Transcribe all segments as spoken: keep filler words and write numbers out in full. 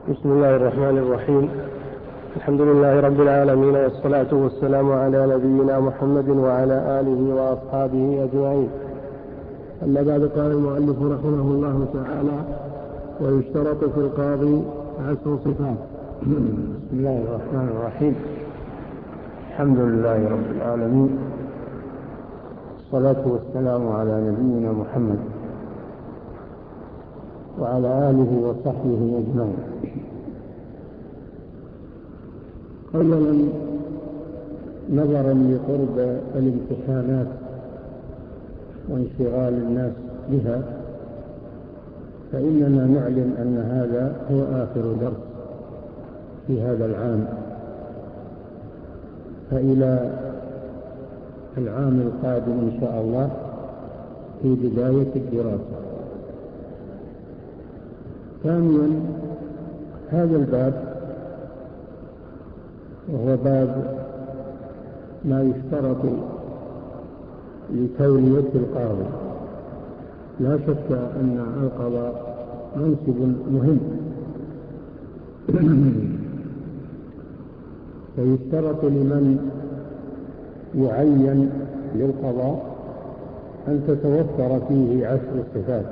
بسم الله الرحمن الرحيم. الحمد لله رب العالمين، والصلاة والسلام على نبينا محمد وعلى آله وأصحابه أجمعين. أما بعد، قال المؤلف رحمه الله تعالى: ويشترط في القاضي عشر صفات. بسم الله الرحمن الرحيم. الحمد لله رب العالمين، والصلاة والسلام على نبينا محمد وعلى آله وصحبه أجمعين. أولا، نظرا لقرب الامتحانات وانشغال الناس بها، فإننا نعلم أن هذا هو آخر درس في هذا العام، فإلى العام القادم إن شاء الله في بداية الدراسة. ثانيا، هذا الباب وهو باب ما يشترط لتولية القاضي. لا شك أن القضاء منصب مهم، فيشترط لمن يعين للقضاء أن تتوفر فيه عشر صفات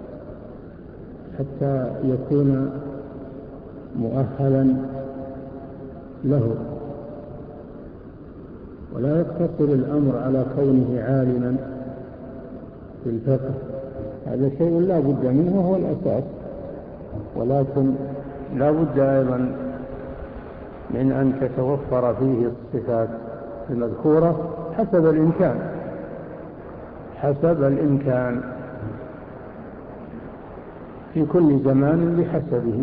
حتى يكون مؤهلا له، ولا يقتصر الأمر على كونه عالما في الفقه، هذا شيء لا بد منه وهو الأساس، ولكن لا بد أيضا من أن تتوفر فيه الصفات المذكورة حسب الإمكان حسب الإمكان في كل زمان بحسبه،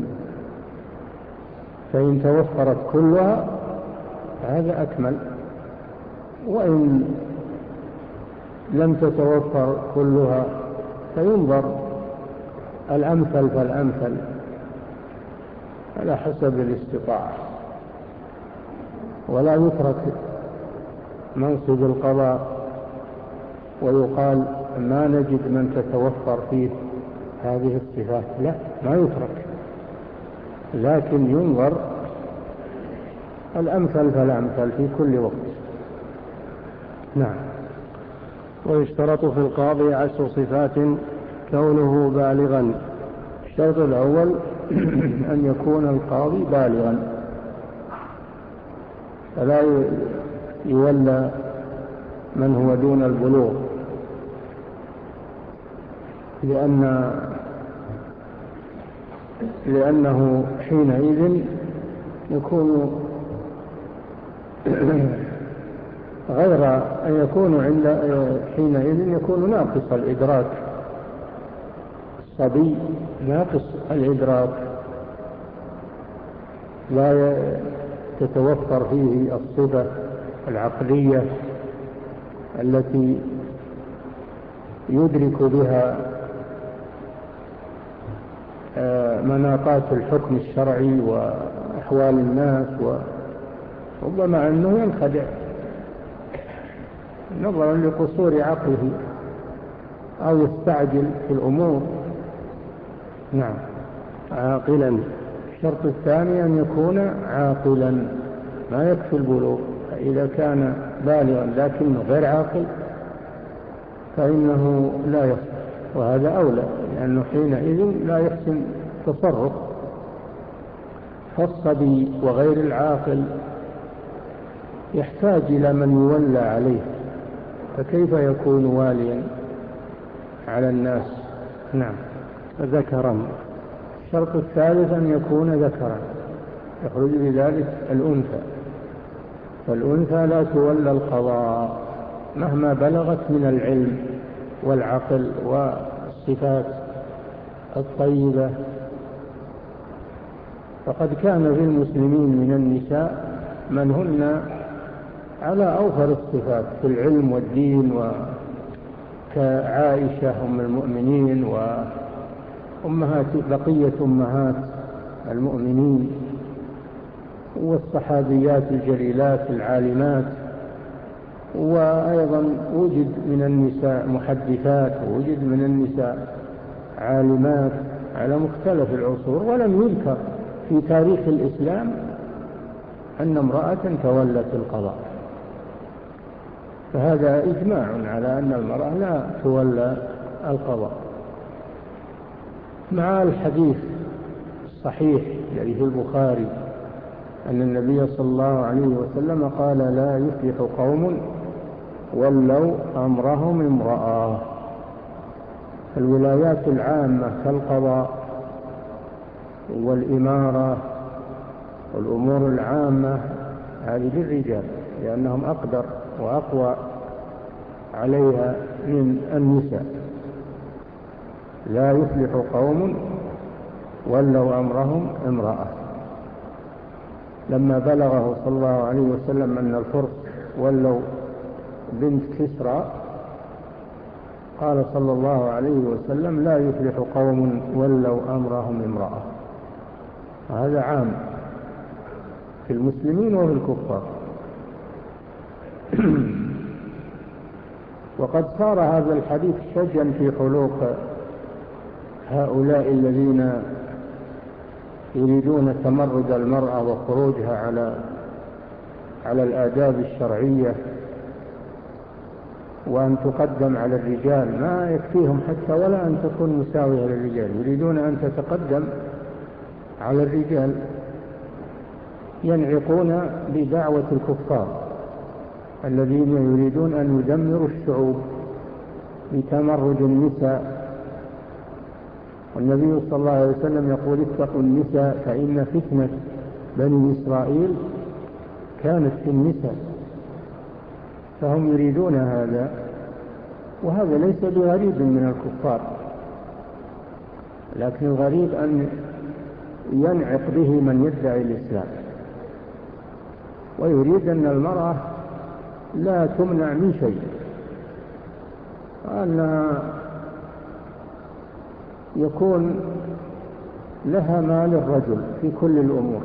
فإن توفرت كلها هذا أكمل، وإن لم تتوفر كلها فينظر الأمثل فالأمثل على حسب الاستطاعة، ولا يترك منصب القضاء ويقال ما نجد من تتوفر فيه هذه الصفات، لا، ما يترك، لكن ينظر الأمثل فالأمثل في كل وقت. نعم. ويشترط في القاضي عشر صفات: كونه بالغا. الشرط الأول أن يكون القاضي بالغا، فلا يولى من هو دون البلوغ، لأن لأنه حينئذ يكون غير أن يكون عند حينئذ يكون ناقص الإدراك، الصبي ناقص الإدراك لا تتوفر فيه الصفة العقلية التي يدرك بها مناطات الحكم الشرعي وأحوال الناس، وربما أنه ينخدع نظرا لقصور عقله أو يستعجل في الأمور. نعم. عاقلا. الشرط الثاني أن يكون عاقلا، ما يكفي البلوغ، فإذا كان بالغا لكنه غير عاقل فإنه لا يصلح، وهذا أولى، لأنه حينئذ لا يحسن تصرف، فالصبي وغير العاقل يحتاج إلى من يولى عليه، فكيف يكون واليا على الناس؟ نعم. ذكرا. الشرط الثالث أن يكون ذكرا، يخرج بذلك الأنثى، فالأنثى لا تولى القضاء مهما بلغت من العلم والعقل والصفات الطيبة، فقد كان في المسلمين من النساء من هن على أوفر الصفات في العلم والدين، وكعائشة أم المؤمنين وأمهات بقية أمهات المؤمنين والصحابيات الجليلات العالمات، وأيضا وجد من النساء محدثات، ووجد من النساء عالمات على مختلف العصور، ولم يذكر في تاريخ الإسلام أن امرأة تولت القضاء، فهذا إجماع على أن المرأة لا تولى القضاء، مع الحديث الصحيح الذي في البخاري أن النبي صلى الله عليه وسلم قال: لا يفلح قوم ولوا أمرهم امرأة. الولايات العامة كالقضاء والإمارة والأمور العامة هذه للرجال، لأنهم أقدر وأقوى عليها من النساء. لا يفلح قوم ولوا أمرهم امرأة. لما بلغه صلى الله عليه وسلم أن الفرس ولوا بنت كسرى قال صلى الله عليه وسلم: لا يفلح قوم ولوا أمرهم امرأة. وهذا عام في المسلمين وفي الكفار. وقد صار هذا الحديث شجا في حلوق هؤلاء الذين يريدون تمرد المرأة وخروجها على على الآداب الشرعية، وأن تقدم على الرجال. ما يكفيهم حتى ولا أن تكون مساوية للرجال، يريدون أن تتقدم على الرجال. ينعقون بدعوة الكفار الذين يريدون أن يدمروا الشعوب بتمرد النساء. والنبي صلى الله عليه وسلم يقول: اتقوا النساء فإن فتنة بني إسرائيل كانت في النساء. فهم يريدون هذا، وهذا ليس بغريب من الكفار، لكن الغريب أن ينعق به من يدعي الإسلام ويريد أن المرأة لا تمنع من شيء، أن يكون لها ما للرجل في كل الأمور.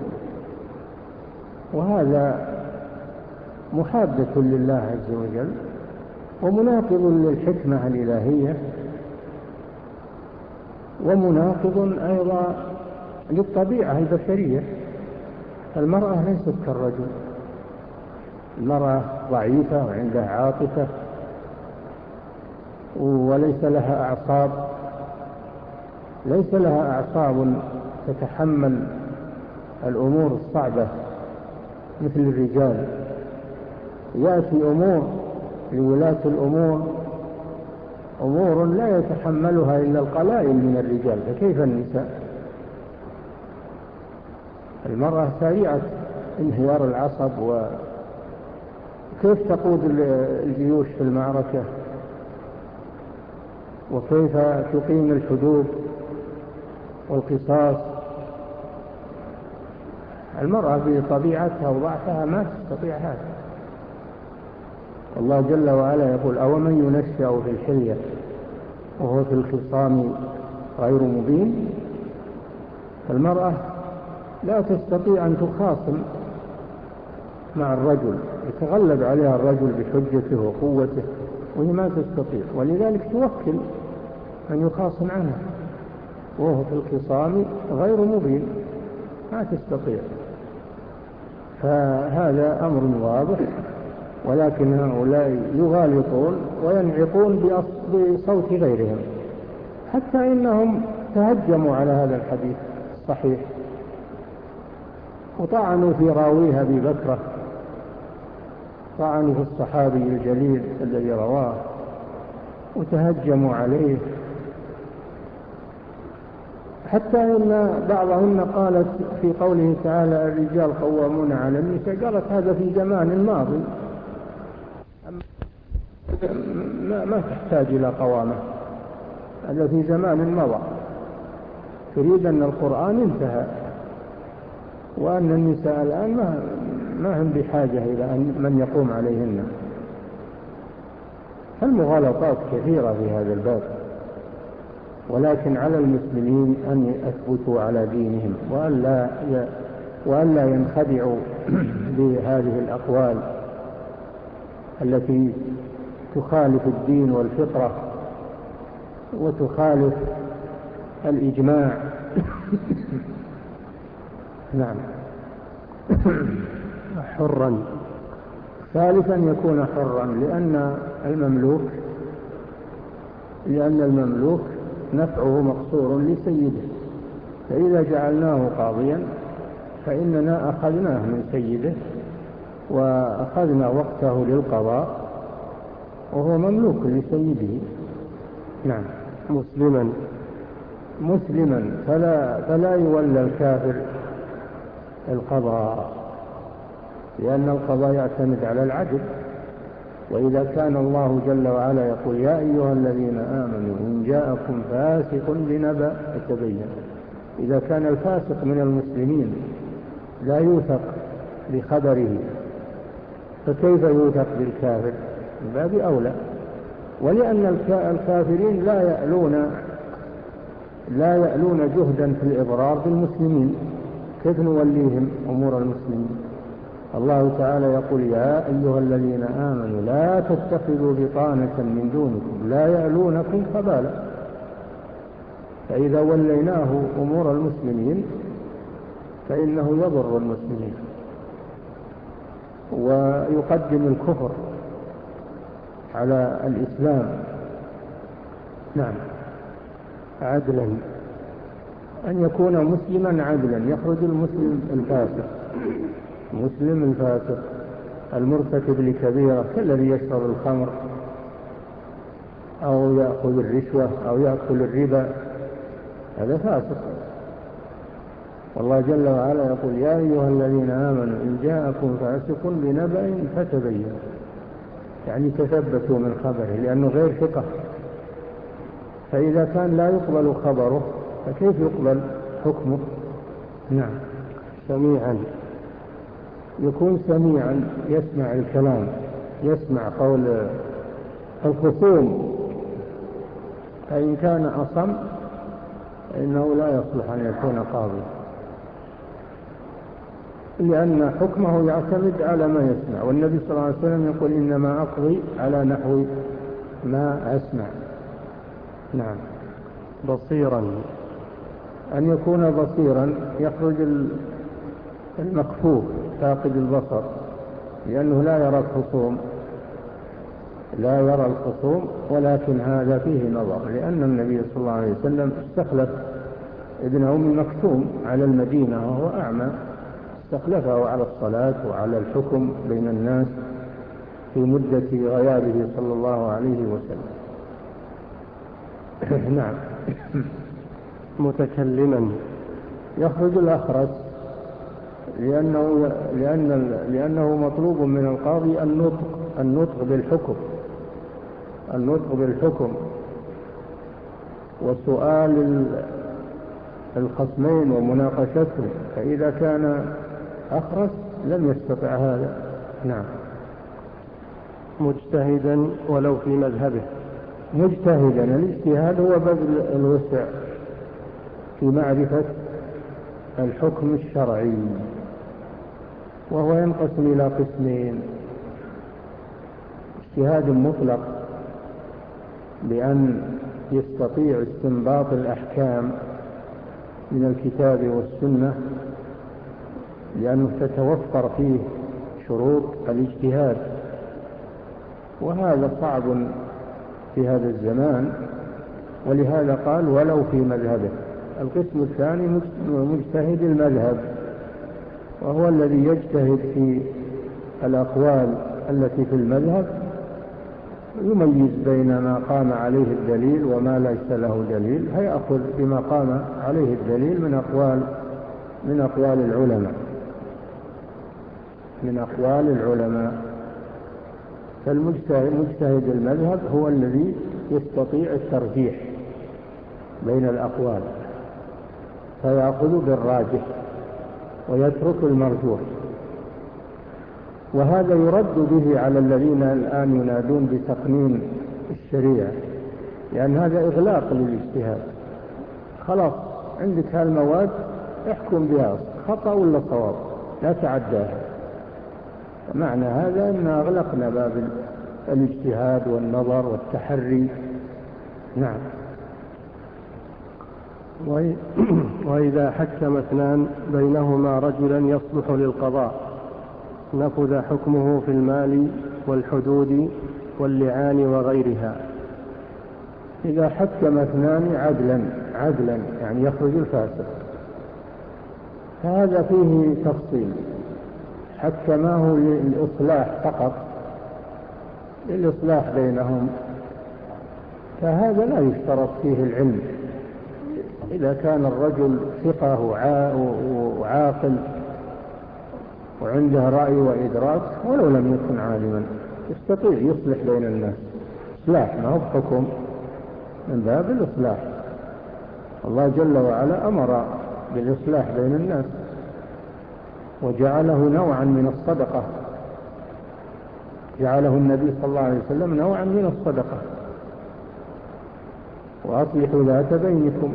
وهذا محادة لله عز وجل ومناقض للحكمة الإلهية، ومناقض أيضا للطبيعة البشرية. المرأة ليست كالرجل، المرأة ضعيفة وعندها عاطفة وليس لها أعصاب، ليس لها أعصاب تتحمل الأمور الصعبة مثل الرجال. يأتي أمور لولاة الأمور أمور لا يتحملها إلا القلائل من الرجال، فكيف النساء؟ المرأة سريعة انهيار العصب، وكيف تقود الجيوش في المعركة، وكيف تقيم الحدود والقصاص. المرأة بطبيعتها وضعفها ما تستطيع هذا. الله جل وعلا يقول: أومن ينشأ في الحلية وهو في الخصام غير مبين. فالمرأة لا تستطيع أن تخاصم مع الرجل، يتغلب عليها الرجل بحجته وقوته، وهي ما تستطيع، ولذلك توكل أن يخاصم عنها وهو في الخصام غير مبين، ما تستطيع. فهذا أمر واضح، ولكن هؤلاء يغالطون وينعقون بصوت غيرهم، حتى إنهم تهجموا على هذا الحديث الصحيح وطعنوا في راويه أبي بكرة، طعنوا في الصحابي الجليل الذي رواه وتهجموا عليه، حتى إن بعضهن قالت في قوله تعالى: الرجال قوامون على النساء، قالت هذا في زمان ماضي، ما, ما تحتاج إلى قوامة، هذا في زمان مضى. تريد أن القرآن انتهى، وأن النساء الآن ما, ما هم بحاجة إلى أن من يقوم عليهن. فالمغالطات كثيرة في هذا الباب، ولكن على المسلمين أن يثبتوا على دينهم، وألا وألا ينخدعوا بهذه الأقوال التي تخالف الدين والفطرة وتخالف الإجماع. نعم. حرا. ثالثا يكون حرا، لأن المملوك لأن المملوك نفعه مقصور لسيده، فإذا جعلناه قاضيا فإننا أخذناه من سيده وأخذنا وقته للقضاء وهو مملوك لسيده. نعم. مسلما. مسلما فلا, فلا يولى الكافر القضاء، لأن القضاء يعتمد على العدل. وإذا كان الله جل وعلا يقول يا أيها الذين آمنوا إن جاءكم فاسق بنبأ فتبين، إذا كان الفاسق من المسلمين لا يوثق بخبره فكيف يوثق بالكافر؟ من باب أولى. ولأن الكافرين لا يألون لا يألون جهدا في الإضرار بالمسلمين، كيف نوليهم أمور المسلمين؟ الله تعالى يقول يا أيها الذين آمنوا لا تتخذوا بطانة من دونكم لا يألونكم خبالا. فإذا وليناه أمور المسلمين فإنه يضر المسلمين ويقدم الكفر على الإسلام. نعم. عدلا. أن يكون مسلما عدلا، يخرج المسلم الفاسق مسلم الفاسق المرتكب لكبيرة كالذي يشرب الخمر أو يأخذ الرشوة أو يأكل الربا، هذا فاسق. والله جل وعلا يقول يا أيها الذين آمنوا إن جاءكم فاسق بنبأ فتبين، يعني تثبتوا من خبره، لأنه غير ثقة. فإذا كان لا يقبل خبره فكيف يقبل حكمه؟ نعم. سميعا. يكون سميعا، يسمع الكلام، يسمع قول الخصوم. فإن كان أصم فإنه لا يصلح أن يكون قاضي، لأن حكمه يعتمد على ما يسمع. والنبي صلى الله عليه وسلم يقول إنما أقضي على نحو ما أسمع. نعم. بصيرا. أن يكون بصيرا، يخرج المكفوف فاقد البصر، لأنه لا يرى الخصوم لا يرى الخصوم ولكن هذا فيه نظر، لأن النبي صلى الله عليه وسلم استخلف ابن أم مكتوم على المدينة وهو أعمى، استخلفه على الصلاة وعلى الحكم بين الناس في مدة غيابه صلى الله عليه وسلم. نعم. متكلما. يخرج الأخرس، لأنه, لأن لأنه مطلوب من القاضي النطق النطق بالحكم النطق بالحكم وسؤال الخصمين ومناقشتهم، فإذا كان أخرس لم يستطع هذا. نعم. مجتهدا ولو في مذهبه. مجتهدا، الاجتهاد هو بذل الوسع في معرفة الحكم الشرعي، وهو ينقسم إلى قسمين: اجتهاد مطلق بأن يستطيع استنباط الأحكام من الكتاب والسنة، لأنه تتوفر فيه شروط الاجتهاد، وهذا صعب في هذا الزمان، ولهذا قال ولو في مذهبه. القسم الثاني مجتهد المذهب، وهو الذي يجتهد في الأقوال التي في المذهب، يميز بين ما قام عليه الدليل وما ليس له دليل، هيأخذ بما قام عليه الدليل من أقوال من أقوال العلماء من أقوال العلماء فالمجتهد مجتهد المذهب هو الذي يستطيع الترجيح بين الأقوال، فيأخذ بالراجح ويترك المرجوح. وهذا يرد به على الذين الآن ينادون بتقنين الشريعة، لأن هذا إغلاق للاجتهاد. خلاص عندك هالمواد احكم بها خطأ ولا صواب، لا تعداها. معنى هذا أن أغلقنا باب الاجتهاد والنظر والتحري. نعم. وإذا حكم اثنان بينهما رجلا يصلح للقضاء نفذ حكمه في المال والحدود واللعان وغيرها. إذا حكم اثنان عدلا عدلا يعني يخرج الفاسق، فهذا فيه تفصيل. حكماه للإصلاح فقط، للإصلاح بينهم، فهذا لا يشترط فيه العلم. إذا كان الرجل ثقة وعاقل وعنده رأي وإدراك ولو لم يكن عالما يستطيع يصلح بين الناس. إصلاح ما هو بحكم، من باب الإصلاح. الله جل وعلا أمر بالإصلاح بين الناس وجعله نوعا من الصدقة، جعله النبي صلى الله عليه وسلم نوعا من الصدقة. وأصلحوا ذات بينكم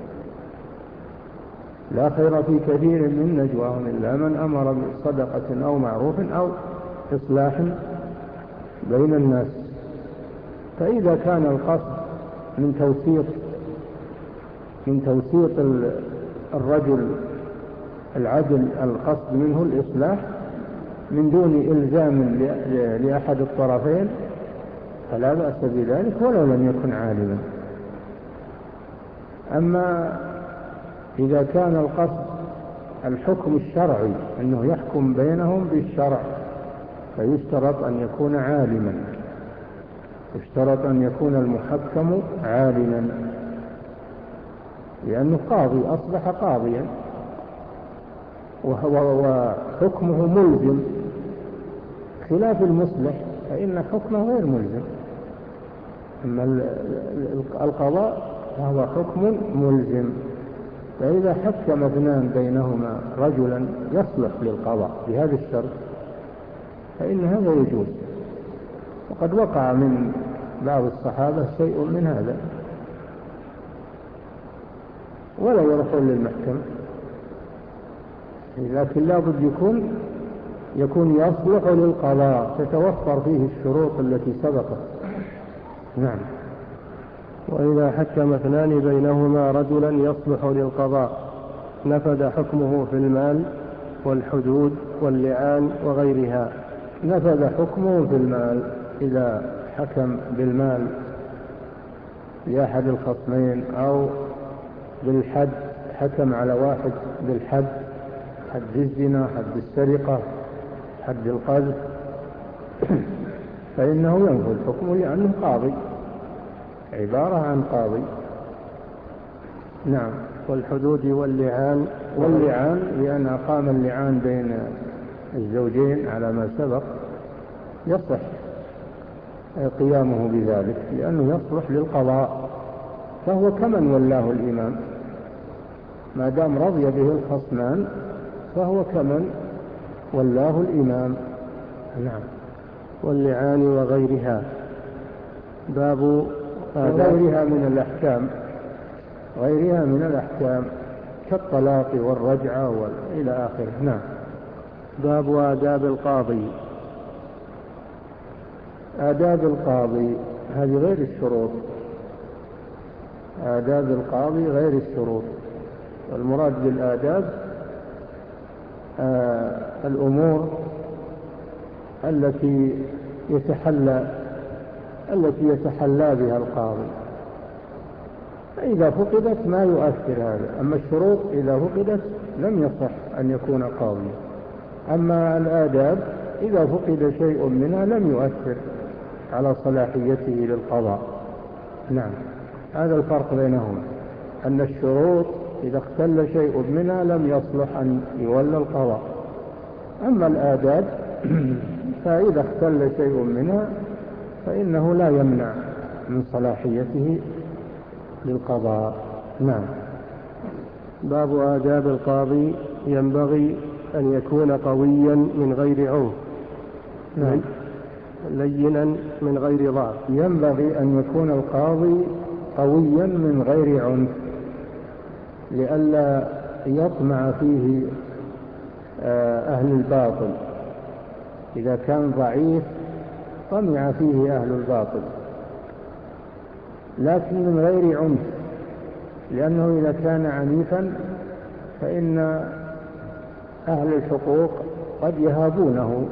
لا خير في كثير من نجواهم إلا من أمر بصدقة أو معروف أو إصلاح بين الناس. فإذا كان القصد من توثيق من توثيق الرجل العدل، القصد منه الإصلاح من دون إلزام لأحد الطرفين، فلا بأس بذلك ولو لم يكن عالما. أما إذا كان القصد الحكم الشرعي أنه يحكم بينهم بالشرع، فيشترط أن يكون عالما، يشترط أن يكون المحكم عالما، لأنه قاضي أصبح قاضيا وحكمه ملزم، خلاف المصلح فإن حكمه غير ملزم. أما القضاء فهو حكم ملزم. فإذا حكم اثنان بينهما رجلا يصلح للقضاء بهذا الشرط فإن هذا يجوز. وقد وقع من بعض الصحابة شيء من هذا ولا يرحل للمحكمة، لكن لا بد يكون يكون يصلح للقضاء، تتوفر فيه الشروط التي سبقت. نعم. وإذا حكم اثنان بينهما رجلا يصلح للقضاء نفذ حكمه في المال والحدود واللعان وغيرها. نفذ حكمه في المال إذا حكم بالمال لأحد الخصمين، أو بالحد، حكم على واحد بالحد، حد الزنا، حد السرقة، حد القذف، فإنه ينفذ حكمه لأنه قاضي، عبارة عن قاضي. نعم. والحدود واللعان واللعان لأن أقام اللعان بين الزوجين على ما سبق يصح قيامه بذلك، لأنه يصلح للقضاء، فهو كمن ولاه الإمام، ما دام رضي به الخصمان فهو كمن ولاه الإمام. نعم. واللعان وغيرها. باب غيرها من الأحكام، غيرها من الأحكام كالطلاق والرجعة وإلى آخره. نعم. باب آداب القاضي. آداب القاضي هذه غير الشروط، آداب القاضي غير الشروط. والمراد بالآداب آه الأمور التي يتحلى التي يتحلى بها القاضي، فإذا فقدت ما يؤثر هذا. أما الشروط إذا فقدت لم يصح أن يكون قاضي. أما الآداب إذا فقد شيء منها لم يؤثر على صلاحيته للقضاء. نعم. هذا الفرق بينهما، أن الشروط إذا اختل شيء منها لم يصلح أن يولى القضاء. أما الآداب فإذا اختل شيء منها فإنه لا يمنع من صلاحيته للقضاء. نعم. باب آداب القاضي. ينبغي أن يكون قويا من غير عنف. نعم. لينا من غير ضعف. ينبغي أن يكون القاضي قويا من غير عنف، لئلا يطمع فيه أهل الباطل. إذا كان ضعيف طمع فيه أهل الباطل، لكن من غير عنف، لأنه إذا كان عنيفا فإن أهل الحقوق قد يهابونه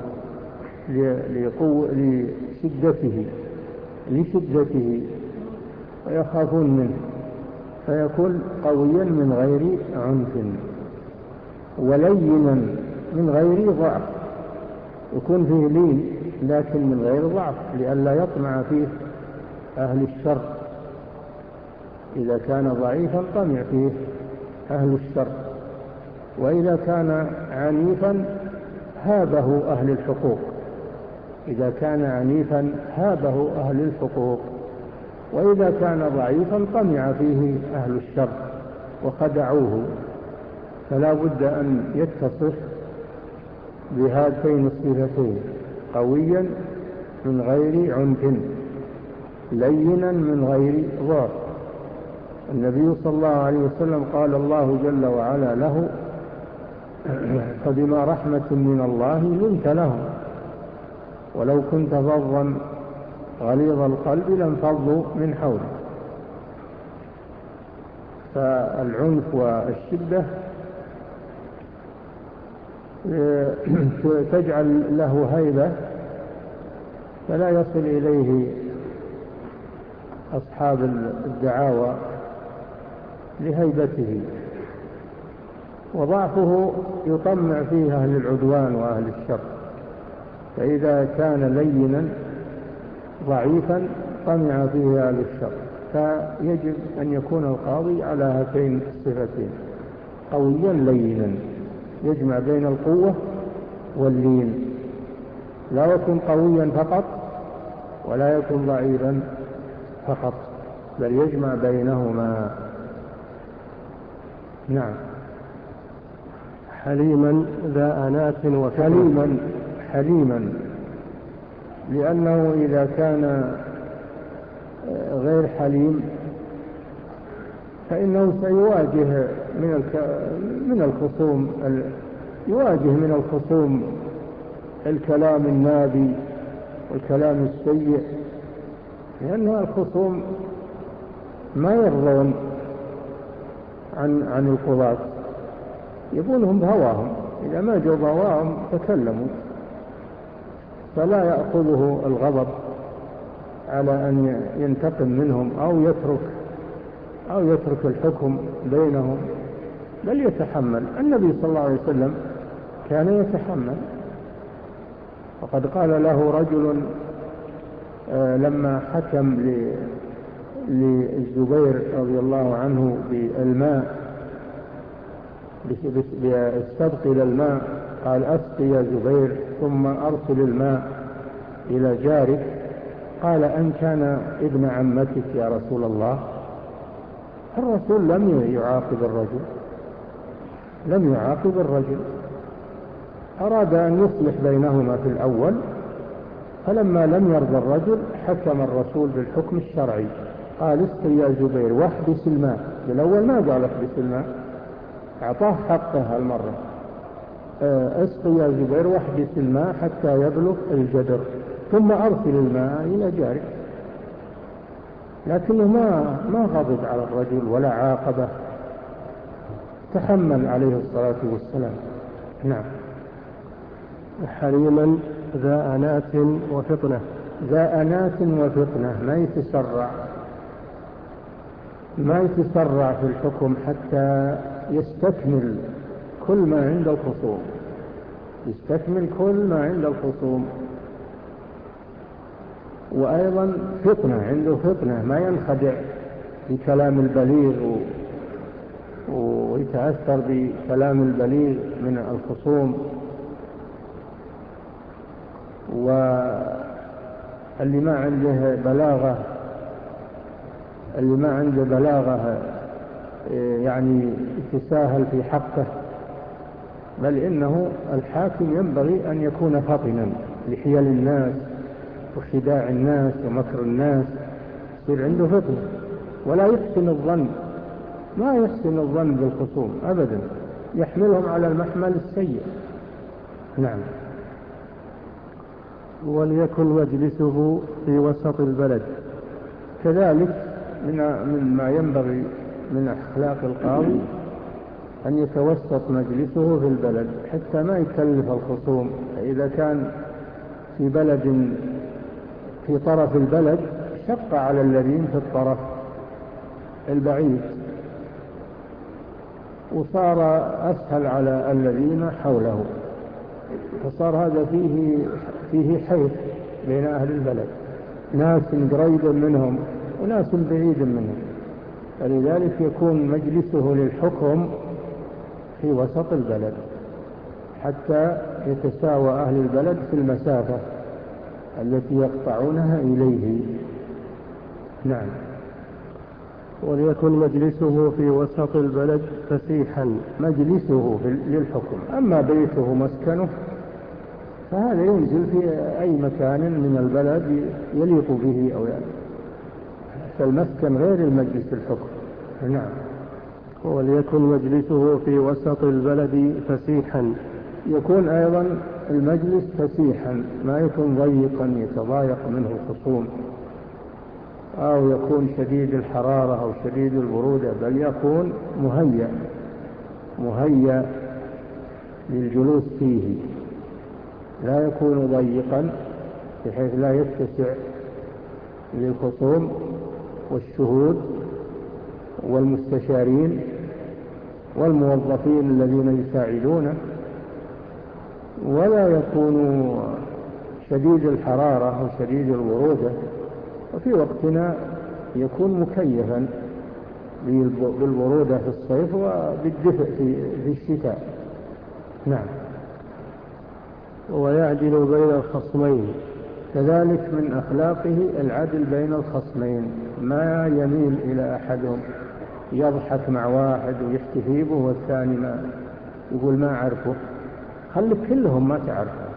لشدته لشدته ويخافون منه، فيكون قويا من غير عنف، ولينا من غير ضعف، يكون فيه لين لكن من غير ضعف، لئلا يطمع فيه أهل الشر. إذا كان ضعيفا طمع فيه أهل الشر، وإذا كان عنيفا هابه أهل الحقوق. إذا كان عنيفا هابه أهل الحقوق، وإذا كان ضعيفا طمع فيه أهل الشر وخدعوه. فلا بد أن يتصف بهاتين الصفتين: قويا من غير عنف، لينا من غير ضعف. النبي صلى الله عليه وسلم قال الله جل وعلا له: فبما رحمة من الله لنت لهم ولو كنت فظا غليظ القلب لانفضوا من حولك. فالعنف والشدة تجعل له هيبة فلا يصل إليه أصحاب الدعاوى لهيبته، وضعفه يطمع فيه أهل العدوان وأهل الشر. فإذا كان لينا ضعيفا طمع فيه أهل الشر. فيجب أن يكون القاضي على هاتين الصفتين: قويا لينا، يجمع بين القوة واللين، لا يكون قويا فقط ولا يكون ضعيفا فقط، بل يجمع بينهما. نعم. حليما ذا أنات وفطنة. حليما حليما لأنه إذا كان غير حليم فإنه سيواجه من من الخصوم يواجه من الخصوم الكلام النابي والكلام السيء، لأن الخصوم ما يرضون عن عن القضاة، يبونهم بهواهم، إذا ما جو بهواهم تكلموا، فلا يأخذه الغضب على أن ينتقم منهم أو يترك أو يترك الحكم بينهم، بل يتحمل. النبي صلى الله عليه وسلم كان يتحمل، وقد قال له رجل لما حكم للزبير رضي الله عنه بالماء، بالسبق إلى الماء، قال: أسقي يا زبير ثم أرسل الماء إلى جارك. قال: أن كان ابن عمتك يا رسول الله؟ الرسول لم يعاقب الرجل لم يعاقب الرجل أراد أن يصلح بينهما في الأول، فلما لم يرضى الرجل حكم الرسول بالحكم الشرعي، قال: اسقي يا زبير واحبس الماء. بالأول ما قال احبس الماء، أعطاه حقه المرة: اسقي يا زبير واحبس الماء حتى يبلغ الجدر ثم أرسل الماء إلى جارك. لكنه ما ما غضب على الرجل ولا عاقبه، تحمل عليه الصلاة والسلام. نعم. حليما ذا أنات وفطنة. ذا أنات وفطنة، ما يتسرع ما يتسرع في الحكم حتى يستكمل كل ما عند الخصوم يستكمل كل ما عند الخصوم. وأيضا فطنة، عنده فطنة، ما ينخدع بكلام البليغ ويتأثر بكلام البليغ من الخصوم. واللي ما عنده بلاغة اللي ما عنده بلاغة يعني يتساهل في حقه، بل إنه الحاكم ينبغي أن يكون فطنا لحيل الناس وخداع الناس ومكر الناس، يصير عنده فطنة، ولا يحسن الظن ما يحسن الظن بالخصوم أبدا، يحملهم على المحمل السيء. نعم. وليكن مجلسه في وسط البلد. كذلك من ما ينبغي من أخلاق القاضي أن يتوسط مجلسه في البلد حتى ما يكلف الخصوم. إذا كان في بلد في طرف البلد شق على الذين في الطرف البعيد، وصار أسهل على الذين حوله، فصار هذا فيه فيه حيث بين أهل البلد، ناس قريب منهم وناس بعيد منهم، فلذلك يكون مجلسه للحكم في وسط البلد حتى يتساوى أهل البلد في المسافة التي يقطعونها إليه. نعم. وليكن مجلسه في وسط البلد فسيحا، مجلسه للحكم. أما بيته مسكنه فهذا ينزل في أي مكان من البلد يليق به، أو يعني فالمسكن غير المجلس الحكم. نعم. وليكن مجلسه في وسط البلد فسيحا، يكون أيضا المجلس فسيحا، ما يكون ضيقا يتضايق منه الخصوم، أو يكون شديد الحرارة أو شديد البرودة، بل يكون مهيأ مهيأ للجلوس فيه، لا يكون ضيقا بحيث لا يتسع للخصوم والشهود والمستشارين والموظفين الذين يساعدونه، ولا يكون شديد الحرارة أو شديد البرودة، وفي وقتنا يكون مكيفا بالبرودة في الصيف وبالدفء في الشتاء. نعم. ويعدل بين الخصمين، كذلك من أخلاقه العدل بين الخصمين، ما يميل إلى أحدهم يضحك مع واحد ويحتفي به والثاني ما يقول ما أعرفه. خلك كلهم ما تعرفه،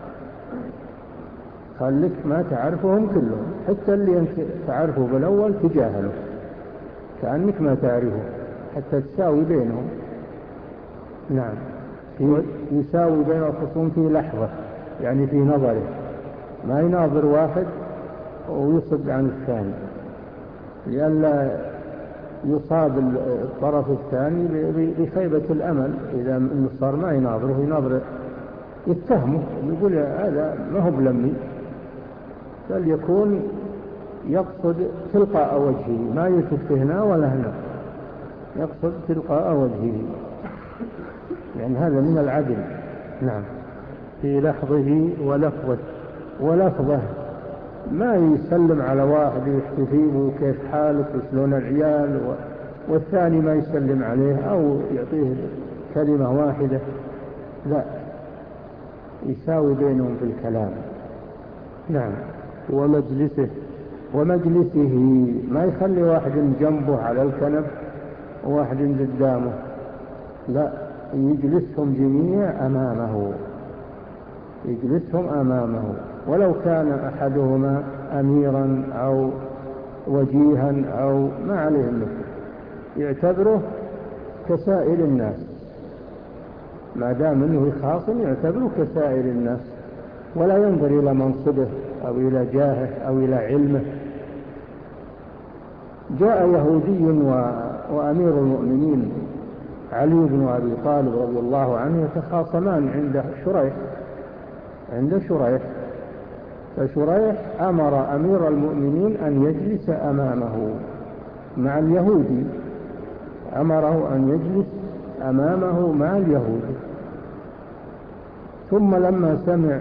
خلك ما تعرفهم كلهم، حتى اللي أنت تعرفه بالأول تجاهله كأنك ما تعرفه حتى تساوي بينهم. نعم. يساوي بين الخصوم في لحظة، يعني في نظره، ما يناظر واحد ويصد عن الثاني لئلا يصاب الطرف الثاني بخيبة الأمل. إذا صار ما يناظره يناظر يتهمه يقول هذا ما هو بلمي، بل يكون يقصد تلقاء وجهه، ما يلتفت هنا ولا هنا، يقصد تلقاء وجهه، يعني هذا من العدل. نعم. في لحظه ولفظه ولفظه، ما يسلم على واحد يحتفيه كيف حالك وشلون العيال والثاني ما يسلم عليه أو يعطيه كلمة واحدة، لا، يساوي بينهم في الكلام. نعم. ومجلسه ومجلسه، ما يخلي واحد جنبه على الكنب وواحد قدامه، لا، يجلسهم جميع أمامه، يجلسهم أمامه، ولو كان أحدهما أميرا أو وجيها أو ما عليه مثل، يعتبره كسائر الناس، ما دام أنه خاصم يعتبره كسائر الناس، ولا ينظر إلى منصبه أو إلى جاهه أو إلى علمه. جاء يهودي وأمير المؤمنين علي بن أبي طالب رضي الله عنه يتخاصمان عند شريح عند شريح فشريح أمر أمير المؤمنين أن يجلس أمامه مع اليهودي، أمره أن يجلس أمامه مع اليهودي. ثم لما سمع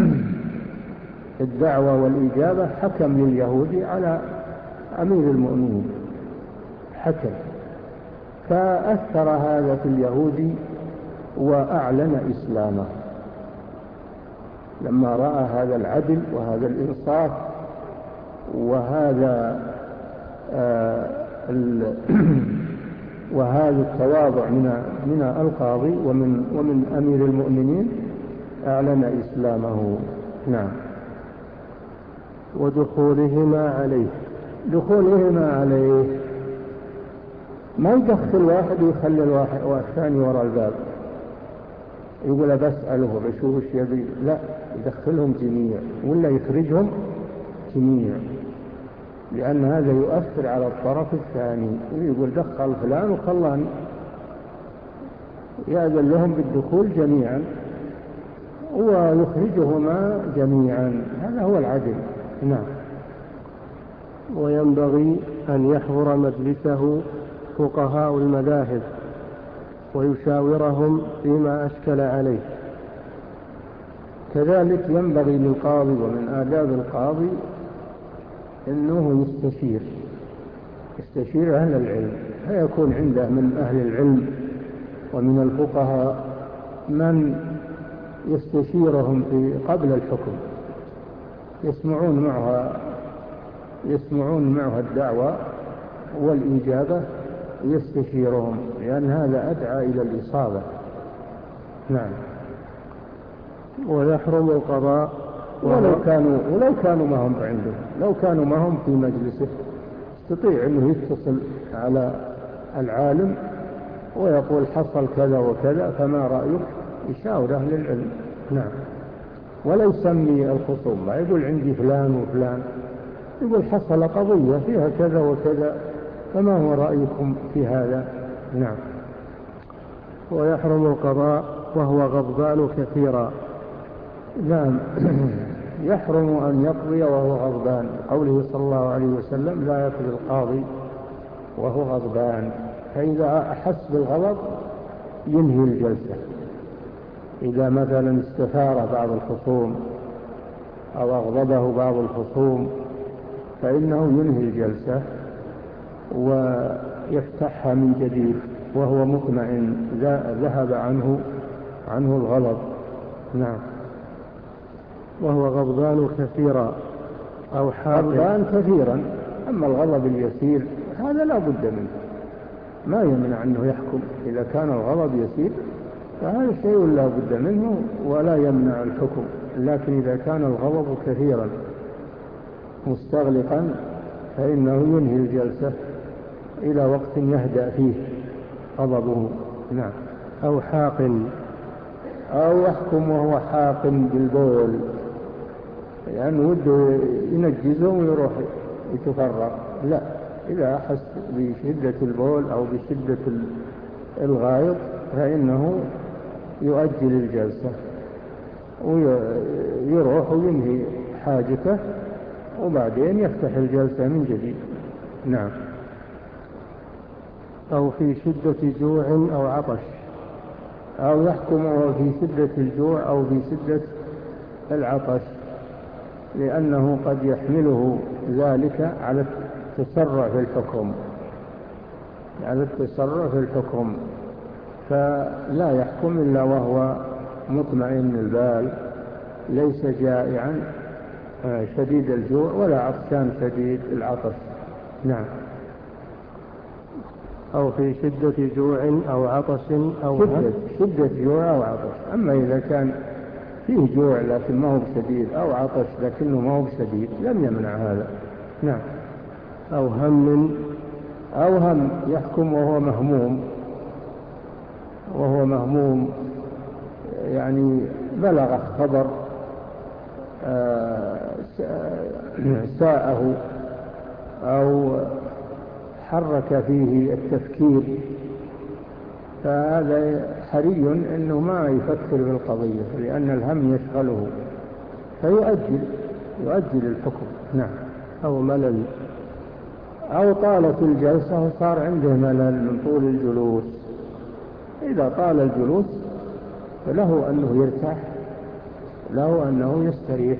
الدعوة والإجابة حكم لليهودي على أمير المؤمنين، حكم، فأثر هذا في اليهودي وأعلن إسلامه لما رأى هذا العدل وهذا الإنصاف وهذا آه وهذا التواضع من من القاضي ومن ومن أمير المؤمنين، أعلن إسلامه. نعم. ودخولهما عليه دخولهما عليه، ما يدخل واحد ويخلي الواحد والثاني وراء الباب يقول بسأله بشوف ايش يبي، لا، يدخلهم جميع ولا يخرجهم جميع، لأن هذا يؤثر على الطرف الثاني، يقول دخل فلان وخلان، يأذن لهم بالدخول جميعا ويخرجهما جميعا، هذا هو العدل. نعم. وينبغي أن يحضر مجلسه فقهاء المذاهب ويشاورهم فيما أشكل عليه. كذلك ينبغي للقاضي ومن آداب القاضي أنه يستشير يستشير أهل العلم، فيكون عنده من أهل العلم ومن الفقهاء من يستشيرهم في قبل الحكم، يسمعون معها يسمعون معها الدعوة والإجابة، يستشيرهم، لأن هذا أدعى إلى الإصابة. نعم. ويحرم القضاء ولو كانوا ولو كانوا ما هم عنده، لو كانوا ما هم في مجلسه، يستطيع أنه يتصل على العالم ويقول حصل كذا وكذا فما رأيك، يشاور أهل العلم. نعم. ولا يسمي الخصوم، لا يقول عندي فلان وفلان، يقول حصل قضية فيها كذا وكذا فما هو رأيكم في هذا. نعم. ويحرم القضاء وهو غضبان كثيرا. نعم. يحرم أن يقضي وهو غضبان، قوله صلى الله عليه وسلم لا يقضي القاضي وهو غضبان، فإذا أحس بالغضب ينهي الجلسة. إذا مثلا استثار بعض الخصوم أو أغضبه بعض الخصوم فإنه ينهي الجلسة ويفتحها من جديد وهو مطمئن ذهب عنه عنه الغضب. نعم. وهو غضبان كثيرا أو حاقد. غضبان كثيرا، أما الغضب اليسير هذا لا بد منه، ما يمنع أنه يحكم. إذا كان الغضب يسير فهذا شيء لا بد منه ولا يمنع الحكم، لكن إذا كان الغضب كثيرا مستغلقا فإنه ينهي الجلسة إلى وقت يهدأ فيه غضبه. نعم. أو حاقن، أو يحكم وهو حاقن بالبول، لأنه يعني وده ينجزه ويروح يتفرغ، لا، إذا أحس بشدة البول أو بشدة الغائط فإنه يؤجل الجلسة ويروح وينهي حاجته وبعدين يفتح الجلسة من جديد. نعم. أو في شدة جوع أو عطش، أو يحكم في شدة الجوع أو في شدة العطش، لأنه قد يحمله ذلك على التسرع في الحكم على التسرع في الحكم فلا يحكم إلا وهو مطمئن البال، ليس جائعا شديد الجوع ولا عطشان شديد العطش. نعم. أو في شدة جوع أو عطش أو شدة, شدة جوع أو عطش. أما إذا كان فيه جوع لكن ما هو بشديد أو عطش لكنه ما هو بشديد لم يمنع هذا. نعم. أو هم أو هم، يحكم وهو مهموم وهو مهموم يعني بلغ خبر ساءه أو حرك فيه التفكير، فهذا حري أنه ما يفكر بالقضية لأن الهم يشغله فيؤجل يؤجل الحكم. نعم. أو ملل، أو طالت الجلسة وصار عنده ملل من طول الجلوس، إذا طال الجلوس فله أنه يرتاح، له أنه يستريح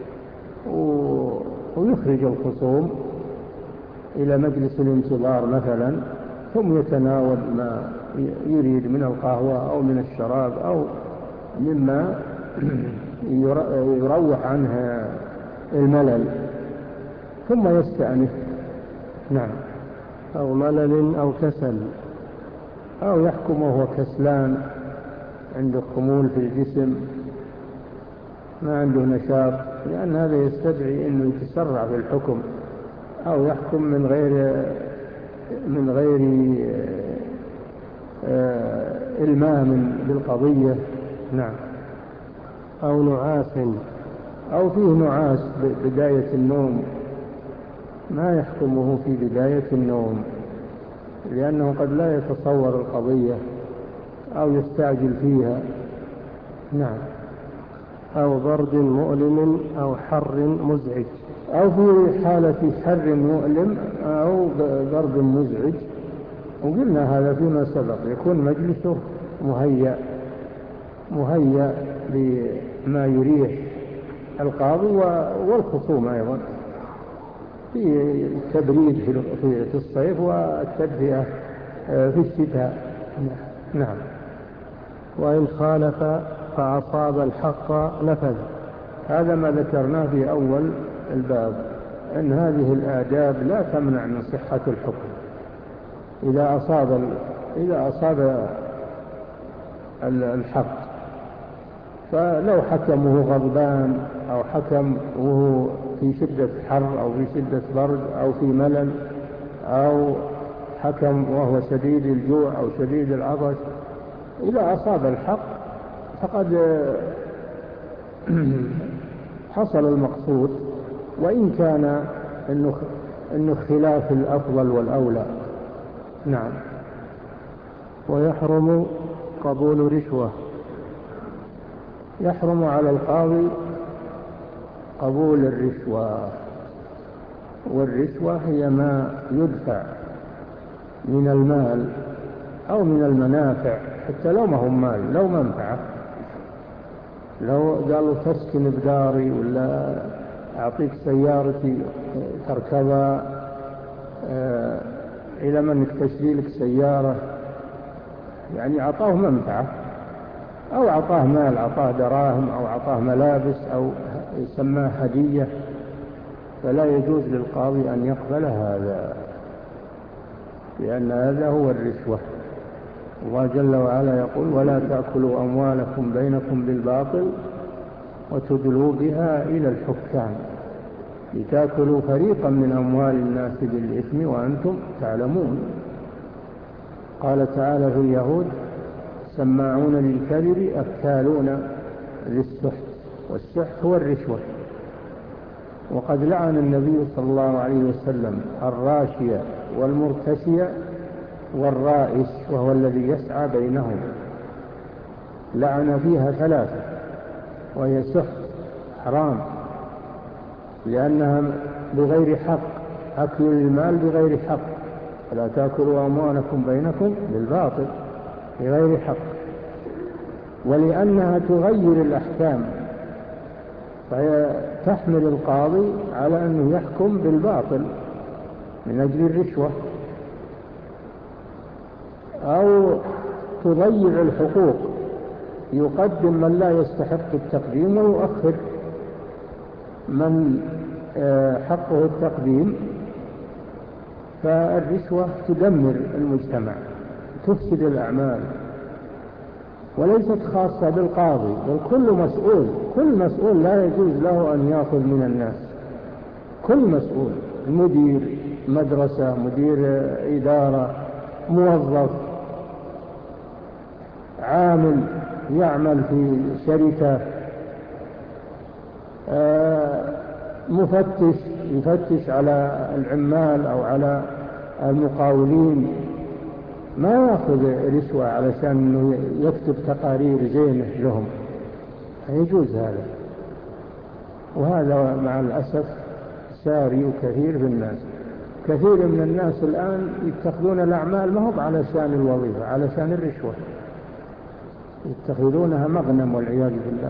ويخرج الخصوم إلى مجلس الانتظار مثلا، ثم يتناول ما يريد من القهوة أو من الشراب أو مما يروح عنها الملل ثم يستأنف. نعم. أو ملل أو كسل، أو يحكم وهو كسلان، عنده خمول في الجسم ما عنده نشاط، لأن هذا يستدعي أنه يتسرع في الحكم، أو يحكم من غير من غير إلمام بالقضية. نعم. أو نعاس، أو فيه نعاس بداية النوم ما يحكمه في بداية النوم، لأنه قد لا يتصور القضية أو يستعجل فيها. نعم. أو برد مؤلم أو حر مزعج. أو في حالة حر مؤلم أو برد مزعج، وقلنا هذا فيما سبق، يكون مجلسه مهيأ مهيأ بما يريح القاضي والخصوم أيضا، في التبريد في الصيف والتدفئة في الشتاء. نعم. وإن خالف فأصاب الحق نفذ. هذا ما ذكرناه في أول الباب، أن هذه الآداب لا تمنع من صحة الحكم. إذا أصاب إذا أصاب الحق، فلو حكمه غضبان أو حكم وهو في شدة حر أو في شدة برد أو في ملل، أو حكم وهو شديد الجوع أو شديد العطش، إذا أصاب الحق فقد حصل المقصود، وإن كان إنه إنه خلاف الأفضل والأولى. نعم. ويحرم قبول رشوة. يحرم على القاضي قبول الرشوة، والرشوة هي ما يدفع من المال أو من المنافع، حتى لو ما هو مال، لو منفعة، لو قالوا تسكن بداري ولا أعطيك سيارتي تركبها آه إلى منك تشري لك سيارة، يعني أعطاه منفعة، أو أعطاه مال، أعطاه دراهم أو أعطاه ملابس أو يسماه هدية، فلا يجوز للقاضي أن يقبل هذا، لأن هذا هو الرشوة. الله جل وعلا يقول: ولا تأكلوا أموالكم بينكم بالباطل وتدلوا بها إلى الحكام لتأكلوا فريقا من أموال الناس بالإثم وأنتم تعلمون. قال تعالى في اليهود: سماعون للكذب أكالون للسحت، والسحت هو الرشوة. وقد لعن النبي صلى الله عليه وسلم الراشية والمرتشية والرائش، وهو الذي يسعى بينهم، لعن فيها ثلاثة، وهي سحت حرام لأنها بغير حق، أكل المال بغير حق، لا تأكلوا أموالكم بينكم بالباطل بغير حق، ولأنها تغير الأحكام، فهي تحمل القاضي على أنه يحكم بالباطل من أجل الرشوة، أو تضيع الحقوق، يقدم من لا يستحق التقديم ويؤخر من حقه التقديم. فالرشوة تدمر المجتمع، تفسد الأعمال، وليست خاصة بالقاضي، بل كل مسؤول، كل مسؤول لا يجوز له أن يأخذ من الناس، كل مسؤول، مدير مدرسة، مدير إدارة، موظف، عامل يعمل في شركة، مفتش يفتش على العمال أو على المقاولين، ما يأخذ رشوة علشان أنه يكتب تقارير زينة لهم، يجوز هذا. وهذا مع الأسف ساري وكثير في الناس. كثير من الناس الآن يتخذون الأعمال ما هو علشان الوظيفة، علشان الرشوة، يتخذونها مغنم والعياذ بالله،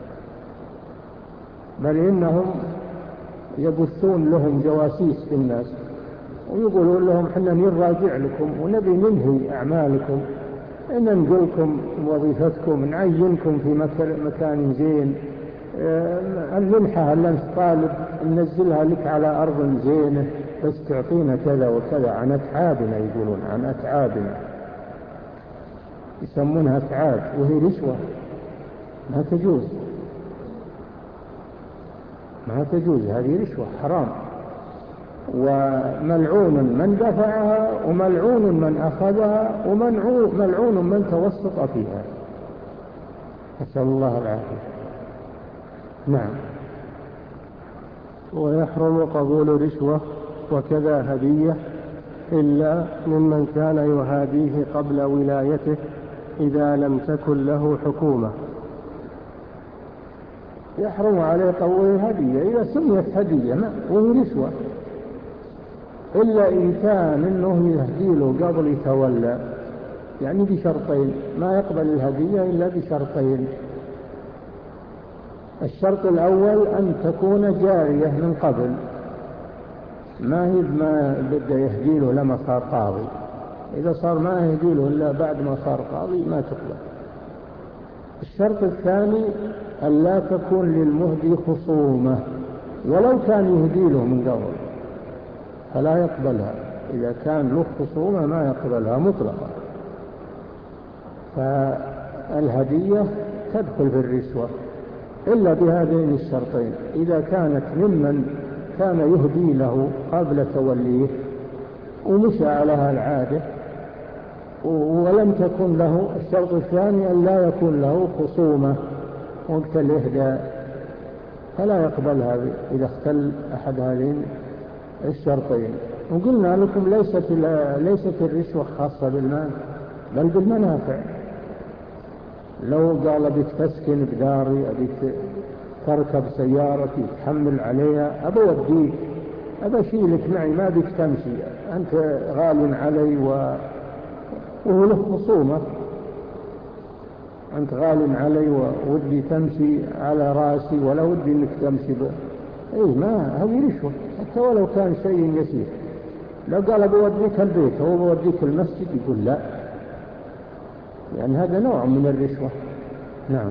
بل إنهم يبثون لهم جواسيس في الناس ويقولون لهم: حنا نراجع لكم ونبي ننهي أعمالكم، إن ننقلكم وظيفتكم، نعينكم في مكان زين، المنحة اللي انت طالب ننزلها لك على أرض زينة، بس تعطينا كذا وكذا عن أتعابنا، يقولون عن أتعابنا، يسمونها أتعاب، وهي رشوة، ما تجوز، ما تجوز، هذه رشوة حرام، وملعون من دفعها، وملعون من أخذها، وملعون من توسط فيها، نسأل الله العافية. نعم. ويحرم قبول رشوة وكذا هدية إلا ممن كان يهاديه قبل ولايته إذا لم تكن له حكومة. يحرم عليه قبول الهدية إذا سميت هدية وهي رشوة، إلا إن كان إنه يهديله قبل يتولى، يعني بشرطين، ما يقبل الهدية إلا بشرطين. الشرط الأول أن تكون جارية من قبل، ما هي ما بدأ يهديله لما صار قاضي، إذا صار ما يهديله إلا بعد ما صار قاضي ما تقبل. الشرط الثاني أن لا تكون للمهدي خصومة، ولو كان يهديله من قبل فلا يقبلها، إذا كان له خصومة ما يقبلها مطلقا. فالهدية تدخل في الرشوة إلا بهذين الشرطين، إذا كانت ممن كان يهدي له قبل توليه ومشى عليها العادة، ولم تكن له. الشرط الثاني أن لا يكون له خصومة وقت الإهداء، فلا يقبلها إذا اختل أحد هذين الشرطين. وقلنا لكم ليست ليست الرشوة خاصة بالمال بل بالمنافع. لو قال أبيك تسكن بداري، أبيك تركب سيارتي تحمل عليها، أبي أوديك، أبي أشيلك معي، ما بيك تمشي، أنت غال علي و... وهو له خصومة، أنت غال علي وودي تمشي على رأسي ولا ودي أنك تمشي ب... إيه ما هذه رشوة حتى ولو كان شيء يسير. لو قال بوديك البيت أو بوديك المسجد يقول لا، يعني هذا نوع من الرشوة. نعم.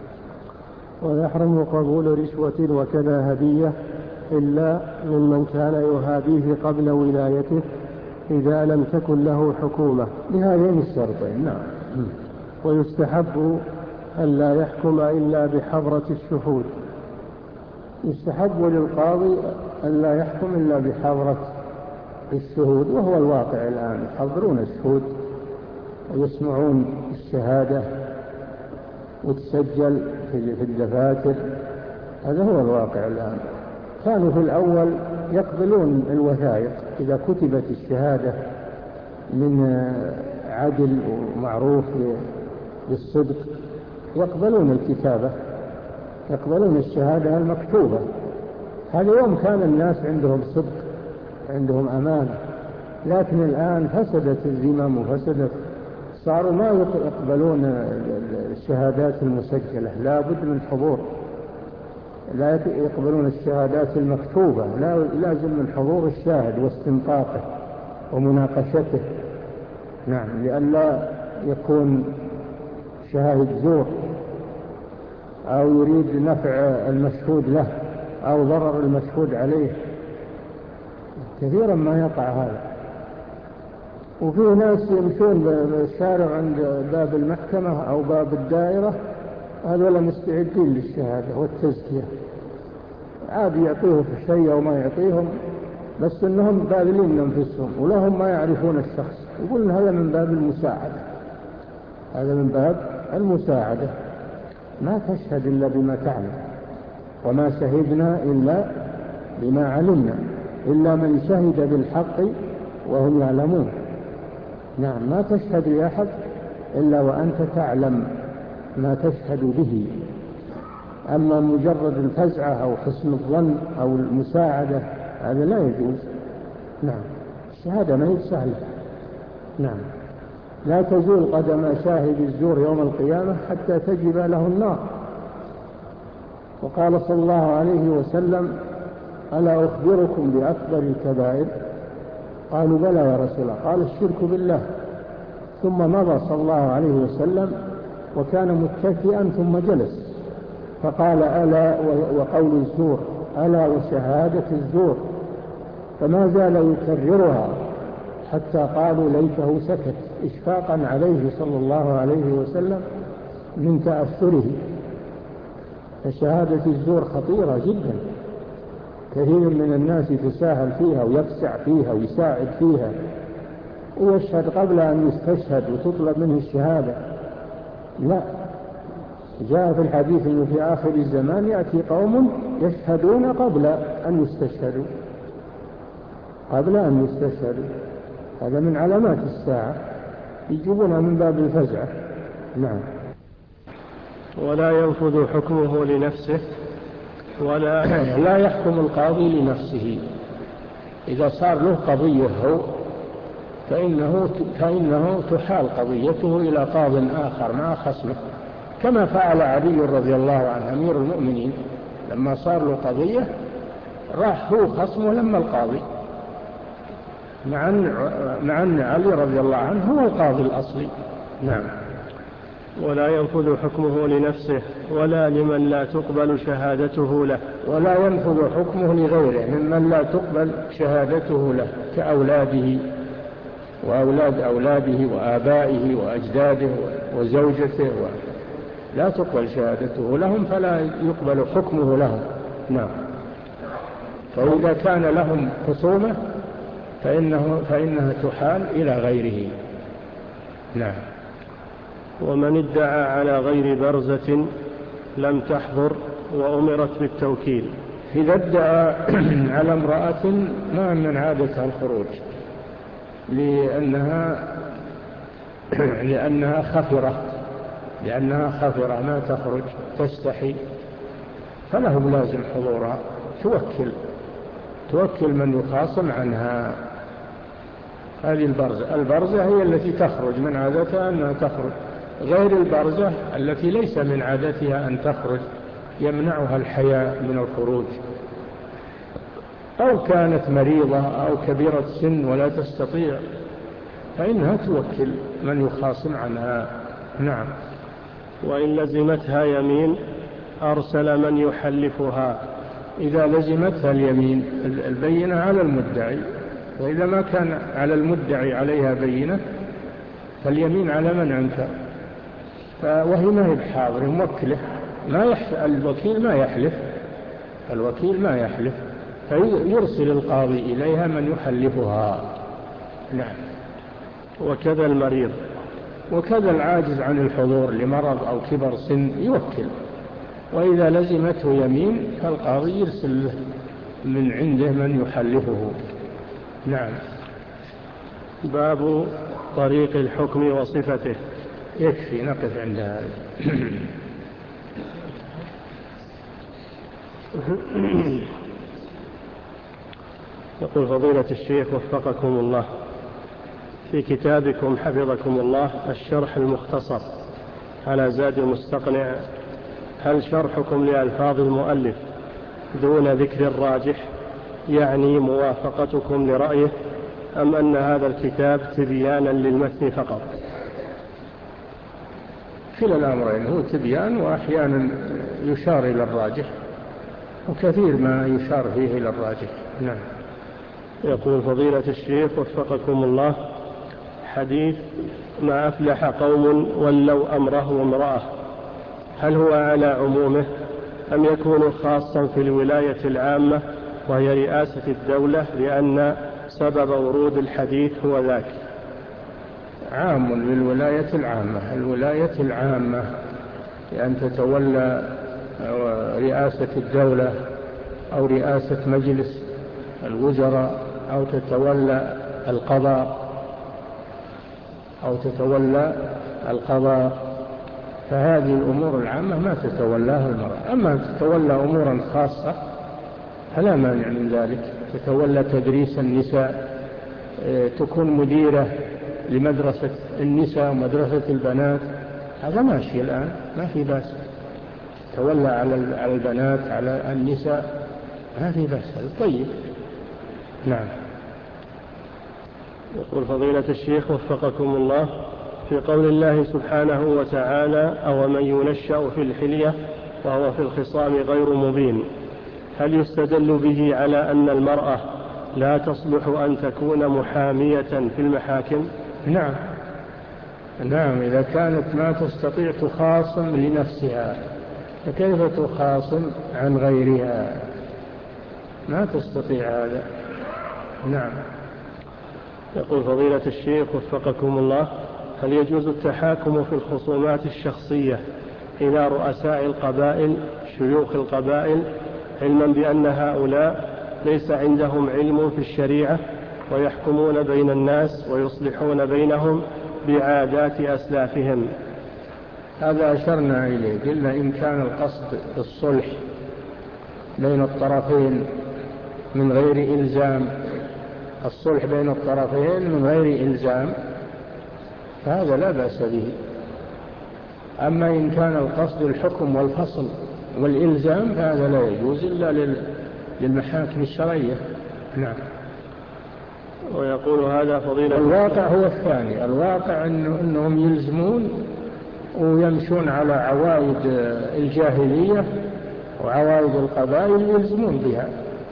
ويحرم قبول رشوة وكذا هدية إلا ممن كان يهاديه قبل ولايته إذا لم تكن له حكومة، بهذين الشرطين. نعم. ويستحب أن لا يحكم إلا بحضرة الشهود. يستحب للقاضي أن لا يحكم إلا بحضرة الشهود، وهو الواقع الآن، يحضرون الشهود ويسمعون الشهادة وتسجل في الدفاتر، هذا هو الواقع الآن. كانوا في الأول يقبلون الوثائق إذا كتبت الشهادة من عدل ومعروف بالصدق، يقبلون الكتابة، يقبلون الشهادة المكتوبة. هذا يوم كان الناس عندهم صدق، عندهم أمانة. لكن الآن فسدت الذمم وفسدت، صاروا ما يقبلون الشهادات المسجلة، لا بد من حضور، لا يقبلون الشهادات المكتوبة، لا لازم من حضور الشاهد واستنطاقه ومناقشته. نعم، لئلا يكون شاهد زور أو يريد نفع المشهود له أو ضرر المشهود عليه، كثيرا ما يقع هذا. وفي ناس يمشون بالشارع عند باب المحكمة أو باب الدائرة، هذول مستعدين للشهادة والتزكية، عاد يعطيه في شيء أو ما يعطيهم، بس إنهم باذلين أنفسهم ولهم ما يعرفون الشخص، يقولون هذا من باب المساعدة، هذا من باب المساعدة. ما تشهد إلا بما تعلم، وما شهدنا إلا بما علمنا، إلا من شهد بالحق وهم يعلمون. نعم، ما تشهد لأحد إلا وأنت تعلم ما تشهد به. أما مجرد الفزعة أو حسن الظن أو المساعدة هذا لا يجوز. نعم، الشهادة ما هي سهلة. نعم، لا تزول قدم شاهد الزور يوم القيامة حتى تجب له النار. وقال صلى الله عليه وسلم: ألا أخبركم بأكبر الكبائر؟ قالوا: بلى يا رسول الله. قال: الشرك بالله. ثم مضى صلى الله عليه وسلم وكان متكئا ثم جلس فقال: ألا وقول الزور، ألا وشهادة الزور. فما زال يكررها حتى قالوا ليته سكت، إشفاقا عليه صلى الله عليه وسلم من تأثره. فشهادة الزور خطيرة جدا، كثير من الناس يتساهل فيها ويفسع فيها ويساعد فيها ويشهد قبل أن يستشهد وتطلب منه الشهادة. لا، جاء في الحديث أنه في آخر الزمان يأتي قوم يشهدون قبل أن يستشهدوا، قبل أن يستشهدوا. هذا من علامات الساعة يجيبونها من باب الفزع. نعم. ولا ينفذ حكمه لنفسه ولا لا يحكم القاضي لنفسه. إذا صار له قضية هو فإنه, فإنه تحال قضيته إلى قاض آخر مع خصمه، كما فعل علي رضي الله عنه أمير المؤمنين لما صار له قضية راح هو خصمه لما القاضي، مع مع أن علي رضي الله عنه هو القاضي الأصلي. نعم. ولا ينفذ حكمه لنفسه ولا لمن لا تقبل شهادته له. ولا ينفذ حكمه لغيره ممن لا تقبل شهادته له، كأولاده وأولاد أولاده وآبائه وأجداده وزوجته، لا تقبل شهادته لهم فلا يقبل حكمه لهم. نعم. فإذا كان لهم خصومة فإنه فإنها تحال إلى غيره. نعم. ومن ادعى على غير برزة لم تحضر وأمرت بالتوكيل. إذا ادعى على امرأة ما من عادتها الخروج لأنها لأنها خفرة لأنها خفرة ما تخرج تستحي، فله لازم حضورها، توكل توكل من يخاصم عنها. هذه البرزة. البرزة هي التي تخرج من عادتها أنها تخرج. غير البرزة التي ليس من عادتها أن تخرج يمنعها الحياء من الخروج، أو كانت مريضة أو كبيرة سن ولا تستطيع، فإنها توكل من يخاصم عنها. نعم. وإن لزمتها يمين أرسل من يحلفها. إذا لزمتها اليمين البينة على المدعي، وإذا ما كان على المدعي عليها بينة فاليمين على من أنكر، وهي ما هي بحاضر موكله، ما يحلف الوكيل ما يحلف الوكيل ما يحلف فيرسل القاضي إليها من يحلفها. نعم. وكذا المريض. وكذا العاجز عن الحضور لمرض أو كبر سن يوكل، وإذا لزمته يمين فالقاضي يرسل من عنده من يحلفه. نعم. باب طريق الحكم وصفته. يكفي نقف عند هذا. يقول فضيلة الشيخ وفقكم الله، في كتابكم حفظكم الله الشرح المختصر على زاد المستقنع، هل شرحكم لألفاظ المؤلف دون ذكر الراجح يعني موافقتكم لرأيه، أم أن هذا الكتاب تبيانا للمتن فقط؟ كلا الأمرين، هو تبيان وأحيانا يشار إلى الراجح، وكثير ما يشار فيه إلى الراجح. نعم. يقول فضيلة الشيخ وفقكم الله، حديث ما أفلح قوم ولوا أمره امرأة، هل هو على عمومه أم يكون خاصا في الولاية العامة وهي رئاسة الدولة، لأن سبب ورود الحديث هو ذاك؟ عام للولاية العامة. الولاية العامة لأن تتولى رئاسة الدولة أو رئاسة مجلس الوزراء أو تتولى القضاء أو تتولى القضاء فهذه الأمور العامة ما تتولاها المرأة. أما تتولى أمورا خاصة فلا مانع من ذلك، تتولى تدريس النساء، تكون مديرة لمدرسة النساء ومدرسة البنات، هذا ماشي الآن ما في بأس، تولى على البنات على النساء ما في بأس، طيب. نعم. يقول فضيلة الشيخ وفقكم الله، في قول الله سبحانه وتعالى أو من ينشأ في الحلية وهو في الخصام غير مبين، هل يستدل به على أن المرأة لا تصلح أن تكون محامية في المحاكم؟ نعم. نعم، إذا كانت ما تستطيع تخاصم لنفسها فكيف تخاصم عن غيرها؟ ما تستطيع هذا. نعم. يقول فضيلة الشيخ وفقكم الله، هل يجوز التحاكم في الخصومات الشخصية إلى رؤساء القبائل شيوخ القبائل، علما بأن هؤلاء ليس عندهم علم في الشريعة ويحكمون بين الناس ويصلحون بينهم بعادات أسلافهم. هذا أشرنا إليه، قلنا إن كان القصد الصلح بين الطرفين من غير إلزام، الصلح بين الطرفين من غير إلزام، فهذا لا بأس به. أما إن كان القصد الحكم والفصل والإلزام فهذا لا يجوز إلا للمحاكم الشرعية. نعم. ويقول هذا فضيلة الواقع هو الثاني، الواقع إنه إنهم يلزمون ويمشون على عوائد الجاهلية وعوائد القبائل يلزمون بها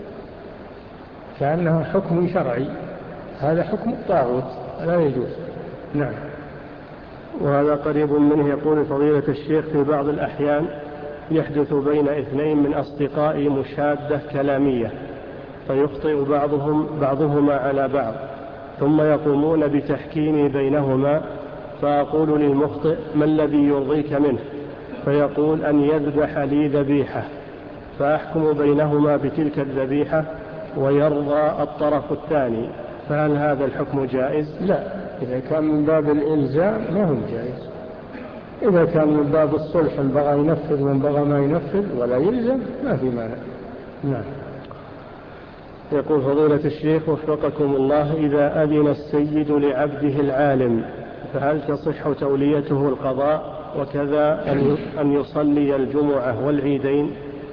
كأنها حكم شرعي، هذا حكم الطاغوت لا يجوز. نعم. وهذا قريب منه. يقول فضيلة الشيخ في بعض الأحيان يحدث بين اثنين من أصدقاء مشادة كلامية فيخطئ بعضهم بعضهما على بعض، ثم يقومون بتحكيم بينهما، فأقول للمخطئ ما الذي يرضيك منه؟ فيقول أن يذبح لي ذبيحة، فأحكم بينهما بتلك الذبيحة ويرضى الطرف الثاني، فهل هذا الحكم جائز؟ لا، إذا كان من باب الإلزام ما هو جائز. إذا كان من باب الصلح البغى ينفذ ومن بغى ما ينفذ ولا يلزم ما في مانع. نعم. يقول فضيلة الشيخ وفقكم الله إذا أذن السيد لعبده العالم فهل تصح توليته القضاء وكذا أن يصلي الجمعة والعيدين؟